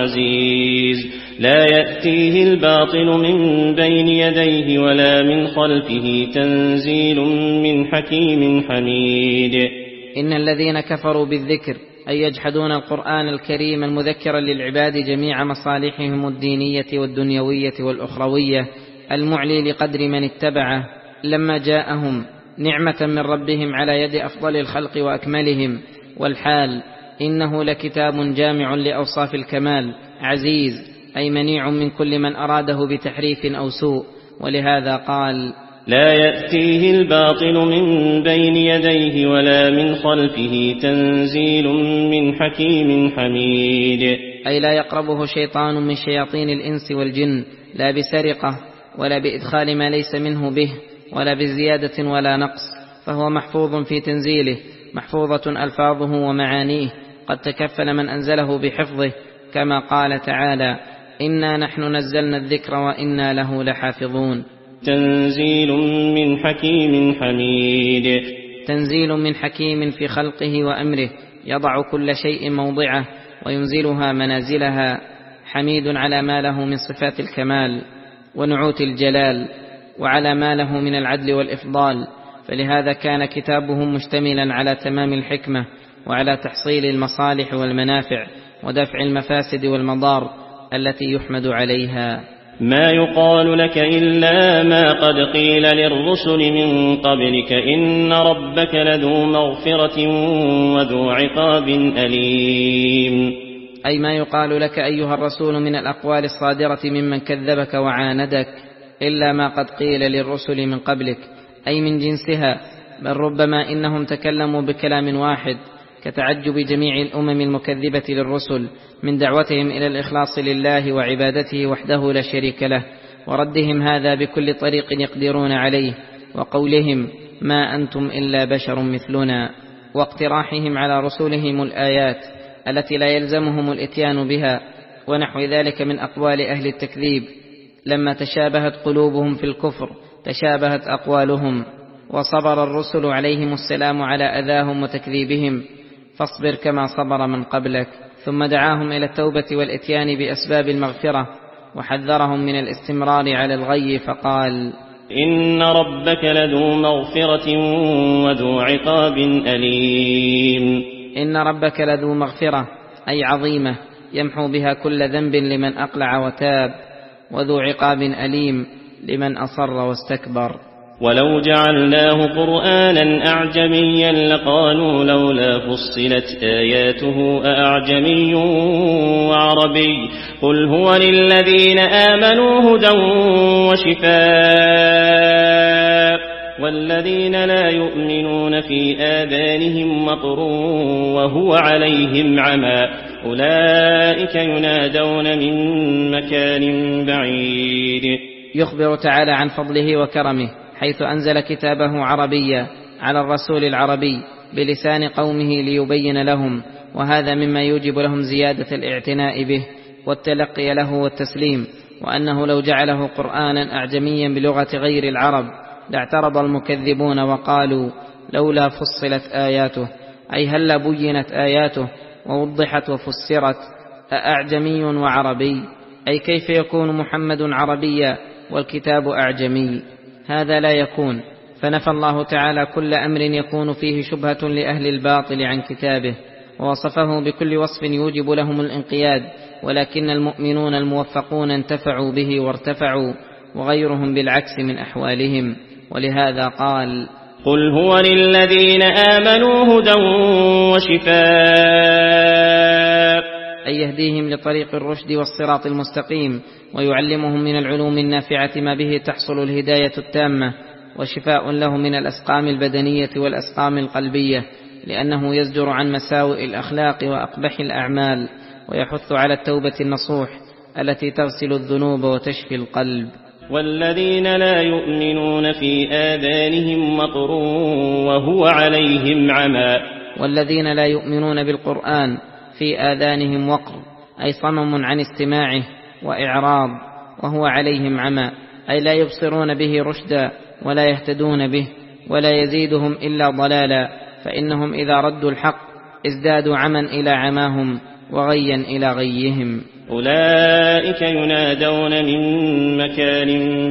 عزيز لا يأتيه الباطل من بين يديه ولا من خلفه تنزيل من حكيم حميد. إن الذين كفروا بالذكر أي يجحدون القرآن الكريم المذكر للعباد جميع مصالحهم الدينية والدنيوية والأخروية المعلي لقدر من اتبعه لما جاءهم نعمة من ربهم على يد أفضل الخلق وأكملهم. والحال إنه لكتاب جامع لأوصاف الكمال عزيز أي منيع من كل من أراده بتحريف أو سوء. ولهذا قال: لا يأتيه الباطل من بين يديه ولا من خلفه تنزيل من حكيم حميد. أي لا يقربه شيطان من شياطين الإنس والجن، لا بسرقة ولا بإدخال ما ليس منه به ولا بزيادة ولا نقص، فهو محفوظ في تنزيله، محفوظة ألفاظه ومعانيه، قد تكفل من أنزله بحفظه، كما قال تعالى: إنا نحن نزلنا الذكر وإنا له لحافظون. تنزيل من حكيم حميد. تنزيل من حكيم في خلقه وأمره، يضع كل شيء موضعه وينزلها منازلها، حميد على ما له من صفات الكمال ونعوت الجلال، وعلى ما له من العدل والإفضال. فلهذا كان كتابه مشتملا على تمام الحكمة وعلى تحصيل المصالح والمنافع ودفع المفاسد والمضار التي يحمد عليها. ما يقال لك إلا ما قد قيل للرسل من قبلك إن ربك لذو مغفرة وذو عقاب أليم. أي ما يقال لك أيها الرسول من الأقوال الصادرة ممن كذبك وعاندك إلا ما قد قيل للرسل من قبلك، أي من جنسها، بل ربما إنهم تكلموا بكلام واحد، كتعجب جميع الأمم المكذبة للرسل من دعوتهم إلى الإخلاص لله وعبادته وحده لا شريك له، وردهم هذا بكل طريق يقدرون عليه، وقولهم ما أنتم إلا بشر مثلنا، واقتراحهم على رسلهم الآيات التي لا يلزمهم الإتيان بها، ونحو ذلك من أقوال أهل التكذيب. لما تشابهت قلوبهم في الكفر تشابهت أقوالهم، وصبر الرسل عليهم السلام على أذاهم وتكذيبهم، فاصبر كما صبر من قبلك. ثم دعاهم إلى التوبة والإتيان بأسباب المغفرة وحذرهم من الاستمرار على الغي فقال: إن ربك لذو مغفرة وذو عقاب أليم. إن ربك لذو مغفرة أي عظيمة يمحو بها كل ذنب لمن أقلع وتاب، وذو عقاب أليم لمن أصر واستكبر. ولو جعلناه قرآنا أعجميا لقالوا لولا فصلت آياته أأعجمي وعربي قل هو للذين آمنوا هدى وشفاء والذين لا يؤمنون في آذانهم وقر وهو عليهم عمى أولئك ينادون من مكان بعيد. يخبر تعالى عن فضله وكرمه حيث أنزل كتابه عربيا على الرسول العربي بلسان قومه ليبين لهم، وهذا مما يوجب لهم زيادة الاعتناء به والتلقي له والتسليم، وأنه لو جعله قرآنا أعجميا بلغة غير العرب لاعترض المكذبون وقالوا لولا فصلت آياته، أي هل بينت آياته ووضحت وفسرت؟ أأعجمي وعربي، أي كيف يكون محمد عربيا والكتاب أعجمي؟ هذا لا يكون. فنفى الله تعالى كل أمر يكون فيه شبهة لأهل الباطل عن كتابه، ووصفه بكل وصف يوجب لهم الانقياد، ولكن المؤمنون الموفقون انتفعوا به وارتفعوا، وغيرهم بالعكس من أحوالهم. ولهذا قال: قل هو للذين آمنوا هدى وشفاء، أي يهديهم لطريق الرشد والصراط المستقيم، ويعلمهم من العلوم النافعة ما به تحصل الهداية التامة، وشفاء له من الأسقام البدنية والأسقام القلبية، لأنه يزجر عن مساوئ الأخلاق وأقبح الأعمال، ويحث على التوبة النصوح التي تغسل الذنوب وتشفي القلب. والذين لا يؤمنون في آذانهم وقر وهو عليهم عمى، والذين لا يؤمنون بالقرآن في آذانهم وقر، أي صمم عن استماعه وإعراض، وهو عليهم عمى، أي لا يبصرون به رشدا ولا يهتدون به، ولا يزيدهم إلا ضلالا، فإنهم إذا ردوا الحق ازدادوا عمى إلى عماهم وغيا إلى غيهم. أولئك ينادون من مكان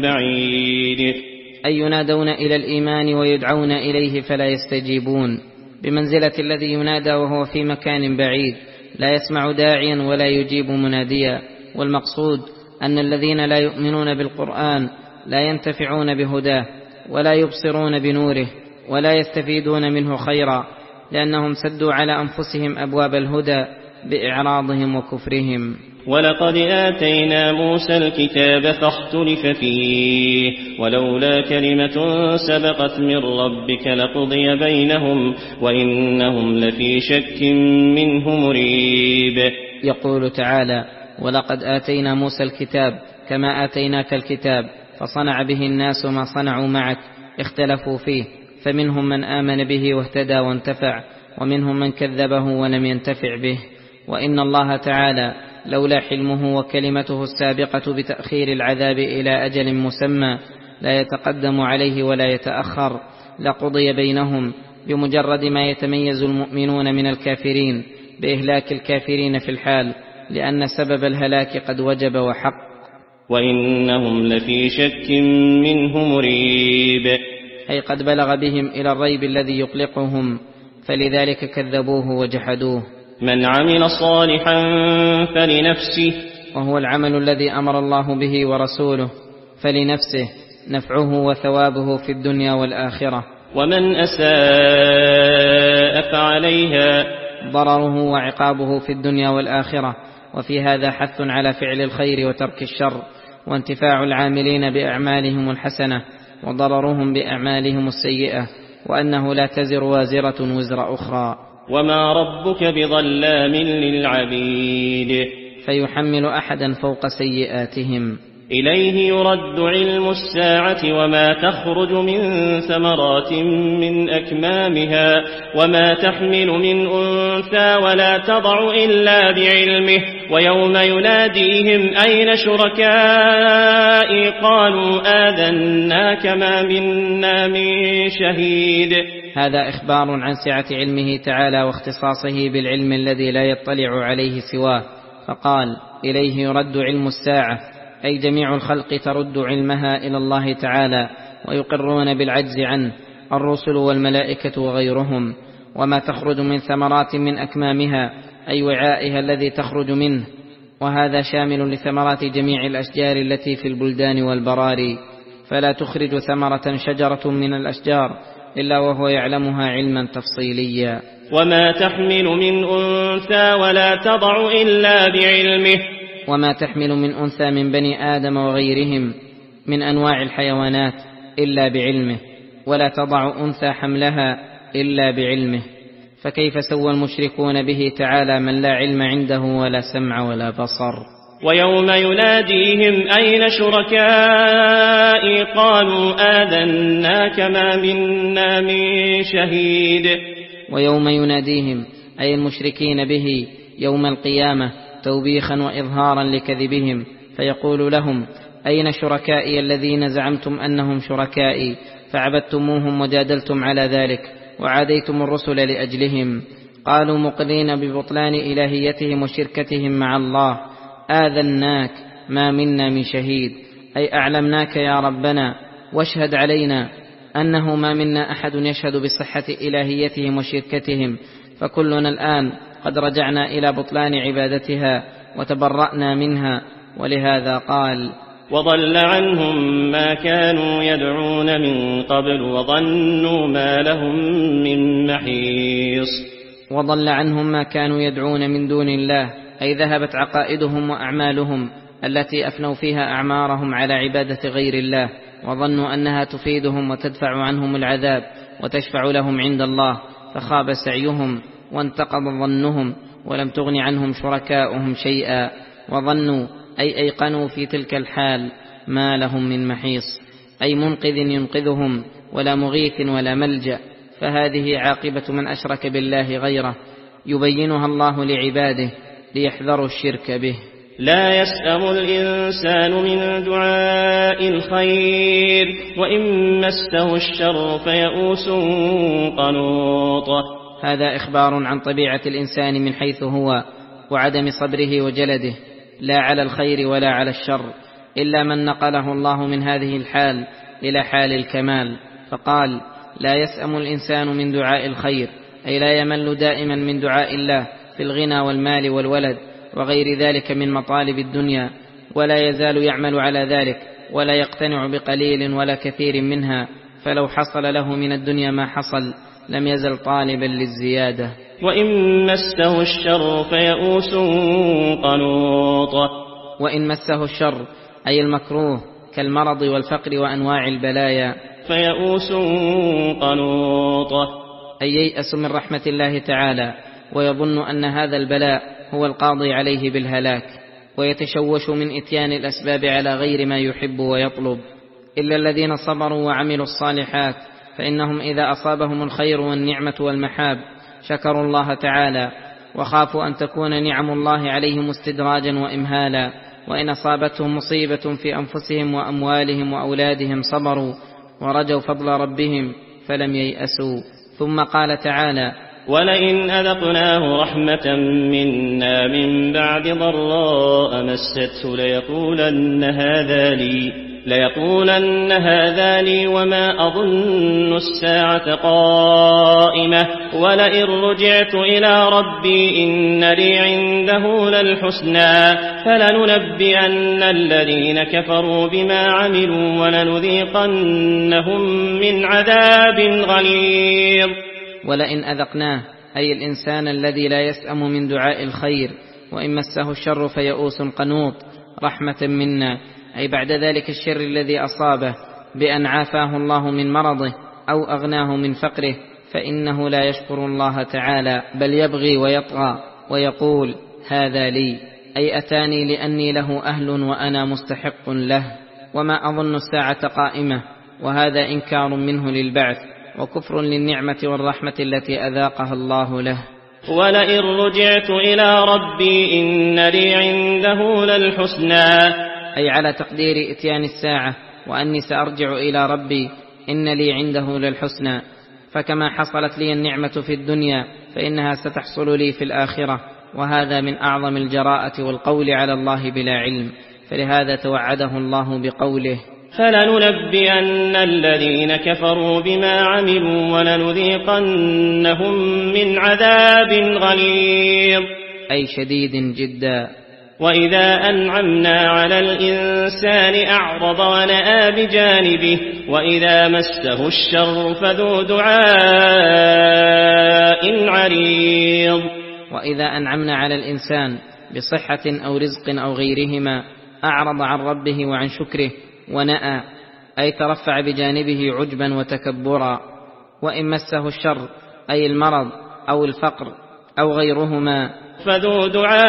بعيد، أي ينادون إلى الإيمان ويدعون إليه فلا يستجيبون، بمنزلة الذي ينادى وهو في مكان بعيد لا يسمع داعيا ولا يجيب مناديا. والمقصود أن الذين لا يؤمنون بالقرآن لا ينتفعون بهداه ولا يبصرون بنوره ولا يستفيدون منه خيرا، لأنهم سدوا على أنفسهم أبواب الهدى بإعراضهم وكفرهم. ولقد آتينا موسى الكتاب فاختلف فيه ولولا كلمة سبقت من ربك لقضي بينهم وإنهم لفي شك منه مريب. يقول تعالى: ولقد آتينا موسى الكتاب كما آتيناك الكتاب، فصنع به الناس ما صنعوا معك، اختلفوا فيه، فمنهم من آمن به واهتدى وانتفع، ومنهم من كذبه ولم ينتفع به. وإن الله تعالى لولا حلمه وكلمته السابقة بتأخير العذاب إلى أجل مسمى لا يتقدم عليه ولا يتأخر، لقضي بينهم بمجرد ما يتميز المؤمنون من الكافرين بإهلاك الكافرين في الحال، لأن سبب الهلاك قد وجب وحق. وإنهم لفي شك منه مريب، أي قد بلغ بهم إلى الريب الذي يقلقهم، فلذلك كذبوه وجحدوه. من عمل صالحا فلنفسه، وهو العمل الذي أمر الله به ورسوله، فلنفسه نفعه وثوابه في الدنيا والآخرة. ومن أساء فعليها، ضرره وعقابه في الدنيا والآخرة. وفي هذا حث على فعل الخير وترك الشر، وانتفاع العاملين بأعمالهم الحسنة وضررهم بأعمالهم السيئة، وأنه لا تزر وازرة وزر أخرى. وما ربك بظلام للعبيد، فيحمل أحدا فوق سيئاتهم. إليه يرد علم الساعة وما تخرج من ثمرات من أكمامها وما تحمل من أنثى ولا تضع إلا بعلمه، ويوم يناديهم أين شركائي قالوا آذناك ما منا من شهيد. هذا إخبار عن سعة علمه تعالى واختصاصه بالعلم الذي لا يطلع عليه سواه، فقال: إليه يرد علم الساعة، أي جميع الخلق ترد علمها إلى الله تعالى ويقرون بالعجز عنه، الرسل والملائكة وغيرهم. وما تخرج من ثمرات من أكمامها أي وعائها الذي تخرج منه، وهذا شامل لثمرات جميع الأشجار التي في البلدان والبراري، فلا تخرج ثمرة شجرة من الأشجار إلا وهو يعلمها علما تفصيليا. وما تحمل من أنثى ولا تضع إلا بعلمه. وما تحمل من أنثى من بني آدم وغيرهم من أنواع الحيوانات إلا بعلمه، ولا تضع أنثى حملها إلا بعلمه. فكيف سوى المشركون به تعالى من لا علم عنده ولا سمع ولا بصر؟ ويوم يناديهم أين شركائي قالوا آذناك ما منا من شهيد. ويوم يناديهم أي المشركين به يوم القيامة توبيخا وإظهارا لكذبهم، فيقول لهم أين شركائي الذين زعمتم أنهم شركائي فعبدتموهم وجادلتم على ذلك وعاديتم الرسل لأجلهم؟ قالوا مقرين ببطلان إلهيتهم وشركتهم مع الله آذناك ما منا من شهيد، أي أعلمناك يا ربنا واشهد علينا أنه ما منا أحد يشهد بصحة إلهيتهم وشركتهم، فكلنا الآن قد رجعنا إلى بطلان عبادتها وتبرأنا منها. ولهذا قال وضل عنهم ما كانوا يدعون من قبل وظنوا ما لهم من محيص. وضل عنهم ما كانوا يدعون من دون الله، أي ذهبت عقائدهم وأعمالهم التي أفنوا فيها أعمارهم على عبادة غير الله، وظنوا أنها تفيدهم وتدفع عنهم العذاب وتشفع لهم عند الله، فخاب سعيهم وانتقض ظنهم ولم تغن عنهم شركاؤهم شيئا. وظنوا أي أيقنوا في تلك الحال ما لهم من محيص، أي منقذ ينقذهم ولا مغيث ولا ملجأ. فهذه عاقبة من أشرك بالله غيره يبينها الله لعباده ليحذروا الشرك به. لا يسأم الإنسان من دعاء الخير وإن مسه الشر فيئوس قنوط. هذا إخبار عن طبيعة الإنسان من حيث هو وعدم صبره وجلده، لا على الخير ولا على الشر، إلا من نقله الله من هذه الحال إلى حال الكمال، فقال لا يسأم الإنسان من دعاء الخير، أي لا يمل دائما من دعاء الله في الغنى والمال والولد وغير ذلك من مطالب الدنيا، ولا يزال يعمل على ذلك ولا يقتنع بقليل ولا كثير منها، فلو حصل له من الدنيا ما حصل لم يزل طالبا للزيادة. وإن مسه الشر فيئوس قنوط. وإن مسه الشر أي المكروه كالمرض والفقر وأنواع البلايا، فيئوس قنوط، أي ييأس من رحمة الله تعالى ويظن أن هذا البلاء هو القاضي عليه بالهلاك، ويتشوش من إتيان الأسباب على غير ما يحب ويطلب. إلا الذين صبروا وعملوا الصالحات فإنهم إذا أصابهم الخير والنعمة والمحاب شكروا الله تعالى، وخافوا أن تكون نعم الله عليهم استدراجا وإمهالا، وإن أصابتهم مصيبة في أنفسهم وأموالهم وأولادهم صبروا ورجوا فضل ربهم فلم ييأسوا. ثم قال تعالى ولئن أذقناه رحمة منا من بعد ضراء مسته ليقولن هذا لي ليقولن هذا لي وما أظن الساعة قائمة ولئن رجعت إلى ربي إن لي عنده للحسنى فلننبئن الذين كفروا بما عملوا ولنذيقنهم من عذاب غليظ. ولئن أذقناه أي الإنسان الذي لا يسأم من دعاء الخير، وإن مسه الشر فيئوس قنوط، رحمة منا، أي بعد ذلك الشر الذي أصابه بأن عافاه الله من مرضه أو أغناه من فقره، فإنه لا يشكر الله تعالى بل يبغي ويطغى ويقول هذا لي، أي أتاني لأني له أهل وأنا مستحق له. وما أظن الساعة قائمة، وهذا إنكار منه للبعث وكفر للنعمة والرحمة التي أذاقها الله له. ولئن رجعت إلى ربي إن لي عنده للحسنى، أي على تقدير إتيان الساعة وأني سأرجع إلى ربي إن لي عنده للحسنى، فكما حصلت لي النعمة في الدنيا فإنها ستحصل لي في الآخرة، وهذا من أعظم الجراءة والقول على الله بلا علم. فلهذا توعده الله بقوله: فلننبئن الذين كفروا بما عملوا ولنذيقنهم من عذاب غليظ، أي شديد جدا. وإذا أنعمنا على الإنسان أعرض ونأى بجانبه وإذا مسه الشر فذو دعاء عريض. وإذا أنعمنا على الإنسان بصحة أو رزق أو غيرهما أعرض عن ربه وعن شكره ونأى، أي ترفع بجانبه عجبا وتكبرا. وإن مسه الشر أي المرض أو الفقر أو غيرهما فذو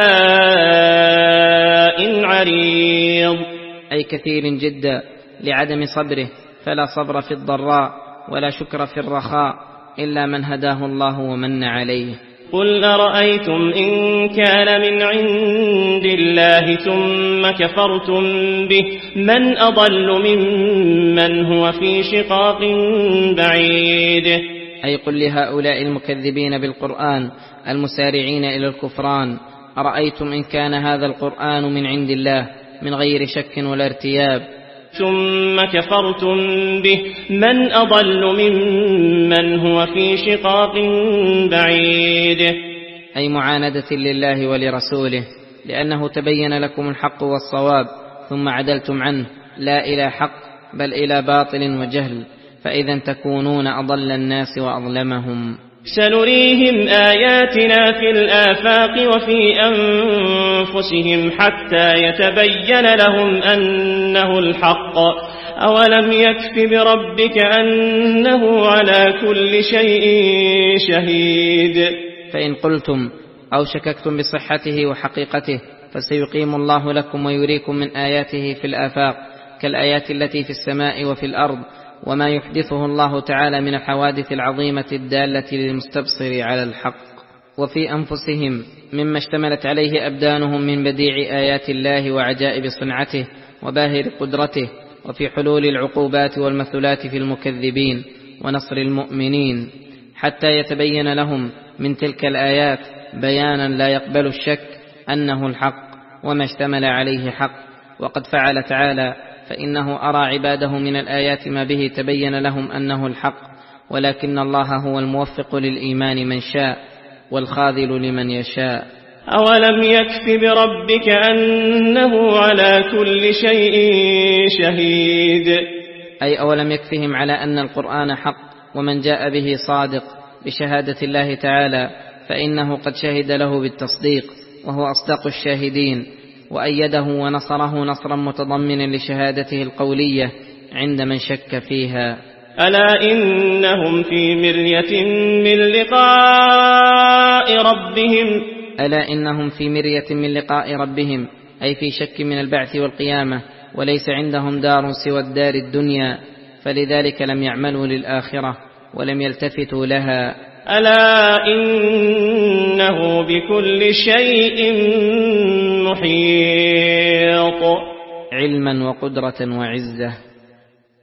دعاء عريض، أي كثير جدا لعدم صبره، فلا صبر في الضراء ولا شكر في الرخاء إلا من هداه الله ومن عليه. قل أرأيتم إن كان من عند الله ثم كفرتم به من أضل ممن هو في شقاق بعيد. أي قل لهؤلاء المكذبين بالقرآن المسارعين إلى الكفران: أرأيتم إن كان هذا القرآن من عند الله من غير شك ولا ارتياب ثم كفرتم به من أضل ممن هو في شقاق بعيد، أي معاندة لله ولرسوله، لأنه تبين لكم الحق والصواب ثم عدلتم عنه لا إلى حق بل إلى باطل وجهل، فإذا تكونون أضل الناس وأظلمهم. سنريهم آياتنا في الآفاق وفي أنفسهم حتى يتبين لهم أنه الحق، أولم يكف بربك أنه على كل شيء شهيد. فإن قلتم أو شككتم بصحته وحقيقته فسيقيم الله لكم ويريكم من آياته في الآفاق كالآيات التي في السماء وفي الأرض، وما يحدثه الله تعالى من الحوادث العظيمة الدالة للمستبصر على الحق. وفي أنفسهم مما اشتملت عليه أبدانهم من بديع آيات الله وعجائب صنعته وباهر قدرته، وفي حلول العقوبات والمثلات في المكذبين ونصر المؤمنين، حتى يتبين لهم من تلك الآيات بيانا لا يقبل الشك أنه الحق وما اشتمل عليه حق. وقد فعل تعالى، فإنه أرى عباده من الآيات ما به تبين لهم أنه الحق، ولكن الله هو الموفق للإيمان من شاء والخاذل لمن يشاء. أولم يكف بربك أنه على كل شيء شهيد، أي أولم يكفهم على أن القرآن حق ومن جاء به صادق بشهادة الله تعالى، فإنه قد شهد له بالتصديق وهو أصدق الشاهدين، وأيده ونصره نصرا متضمنا لشهادته القولية عند من شك فيها. ألا إنهم في مرية من لقاء ربهم ألا إنهم في مرية من لقاء ربهم، أي في شك من البعث والقيامة، وليس عندهم دار سوى الدار الدنيا، فلذلك لم يعملوا للآخرة ولم يلتفتوا لها. ألا إنه بكل شيء محيط، علما وقدرة وعزة.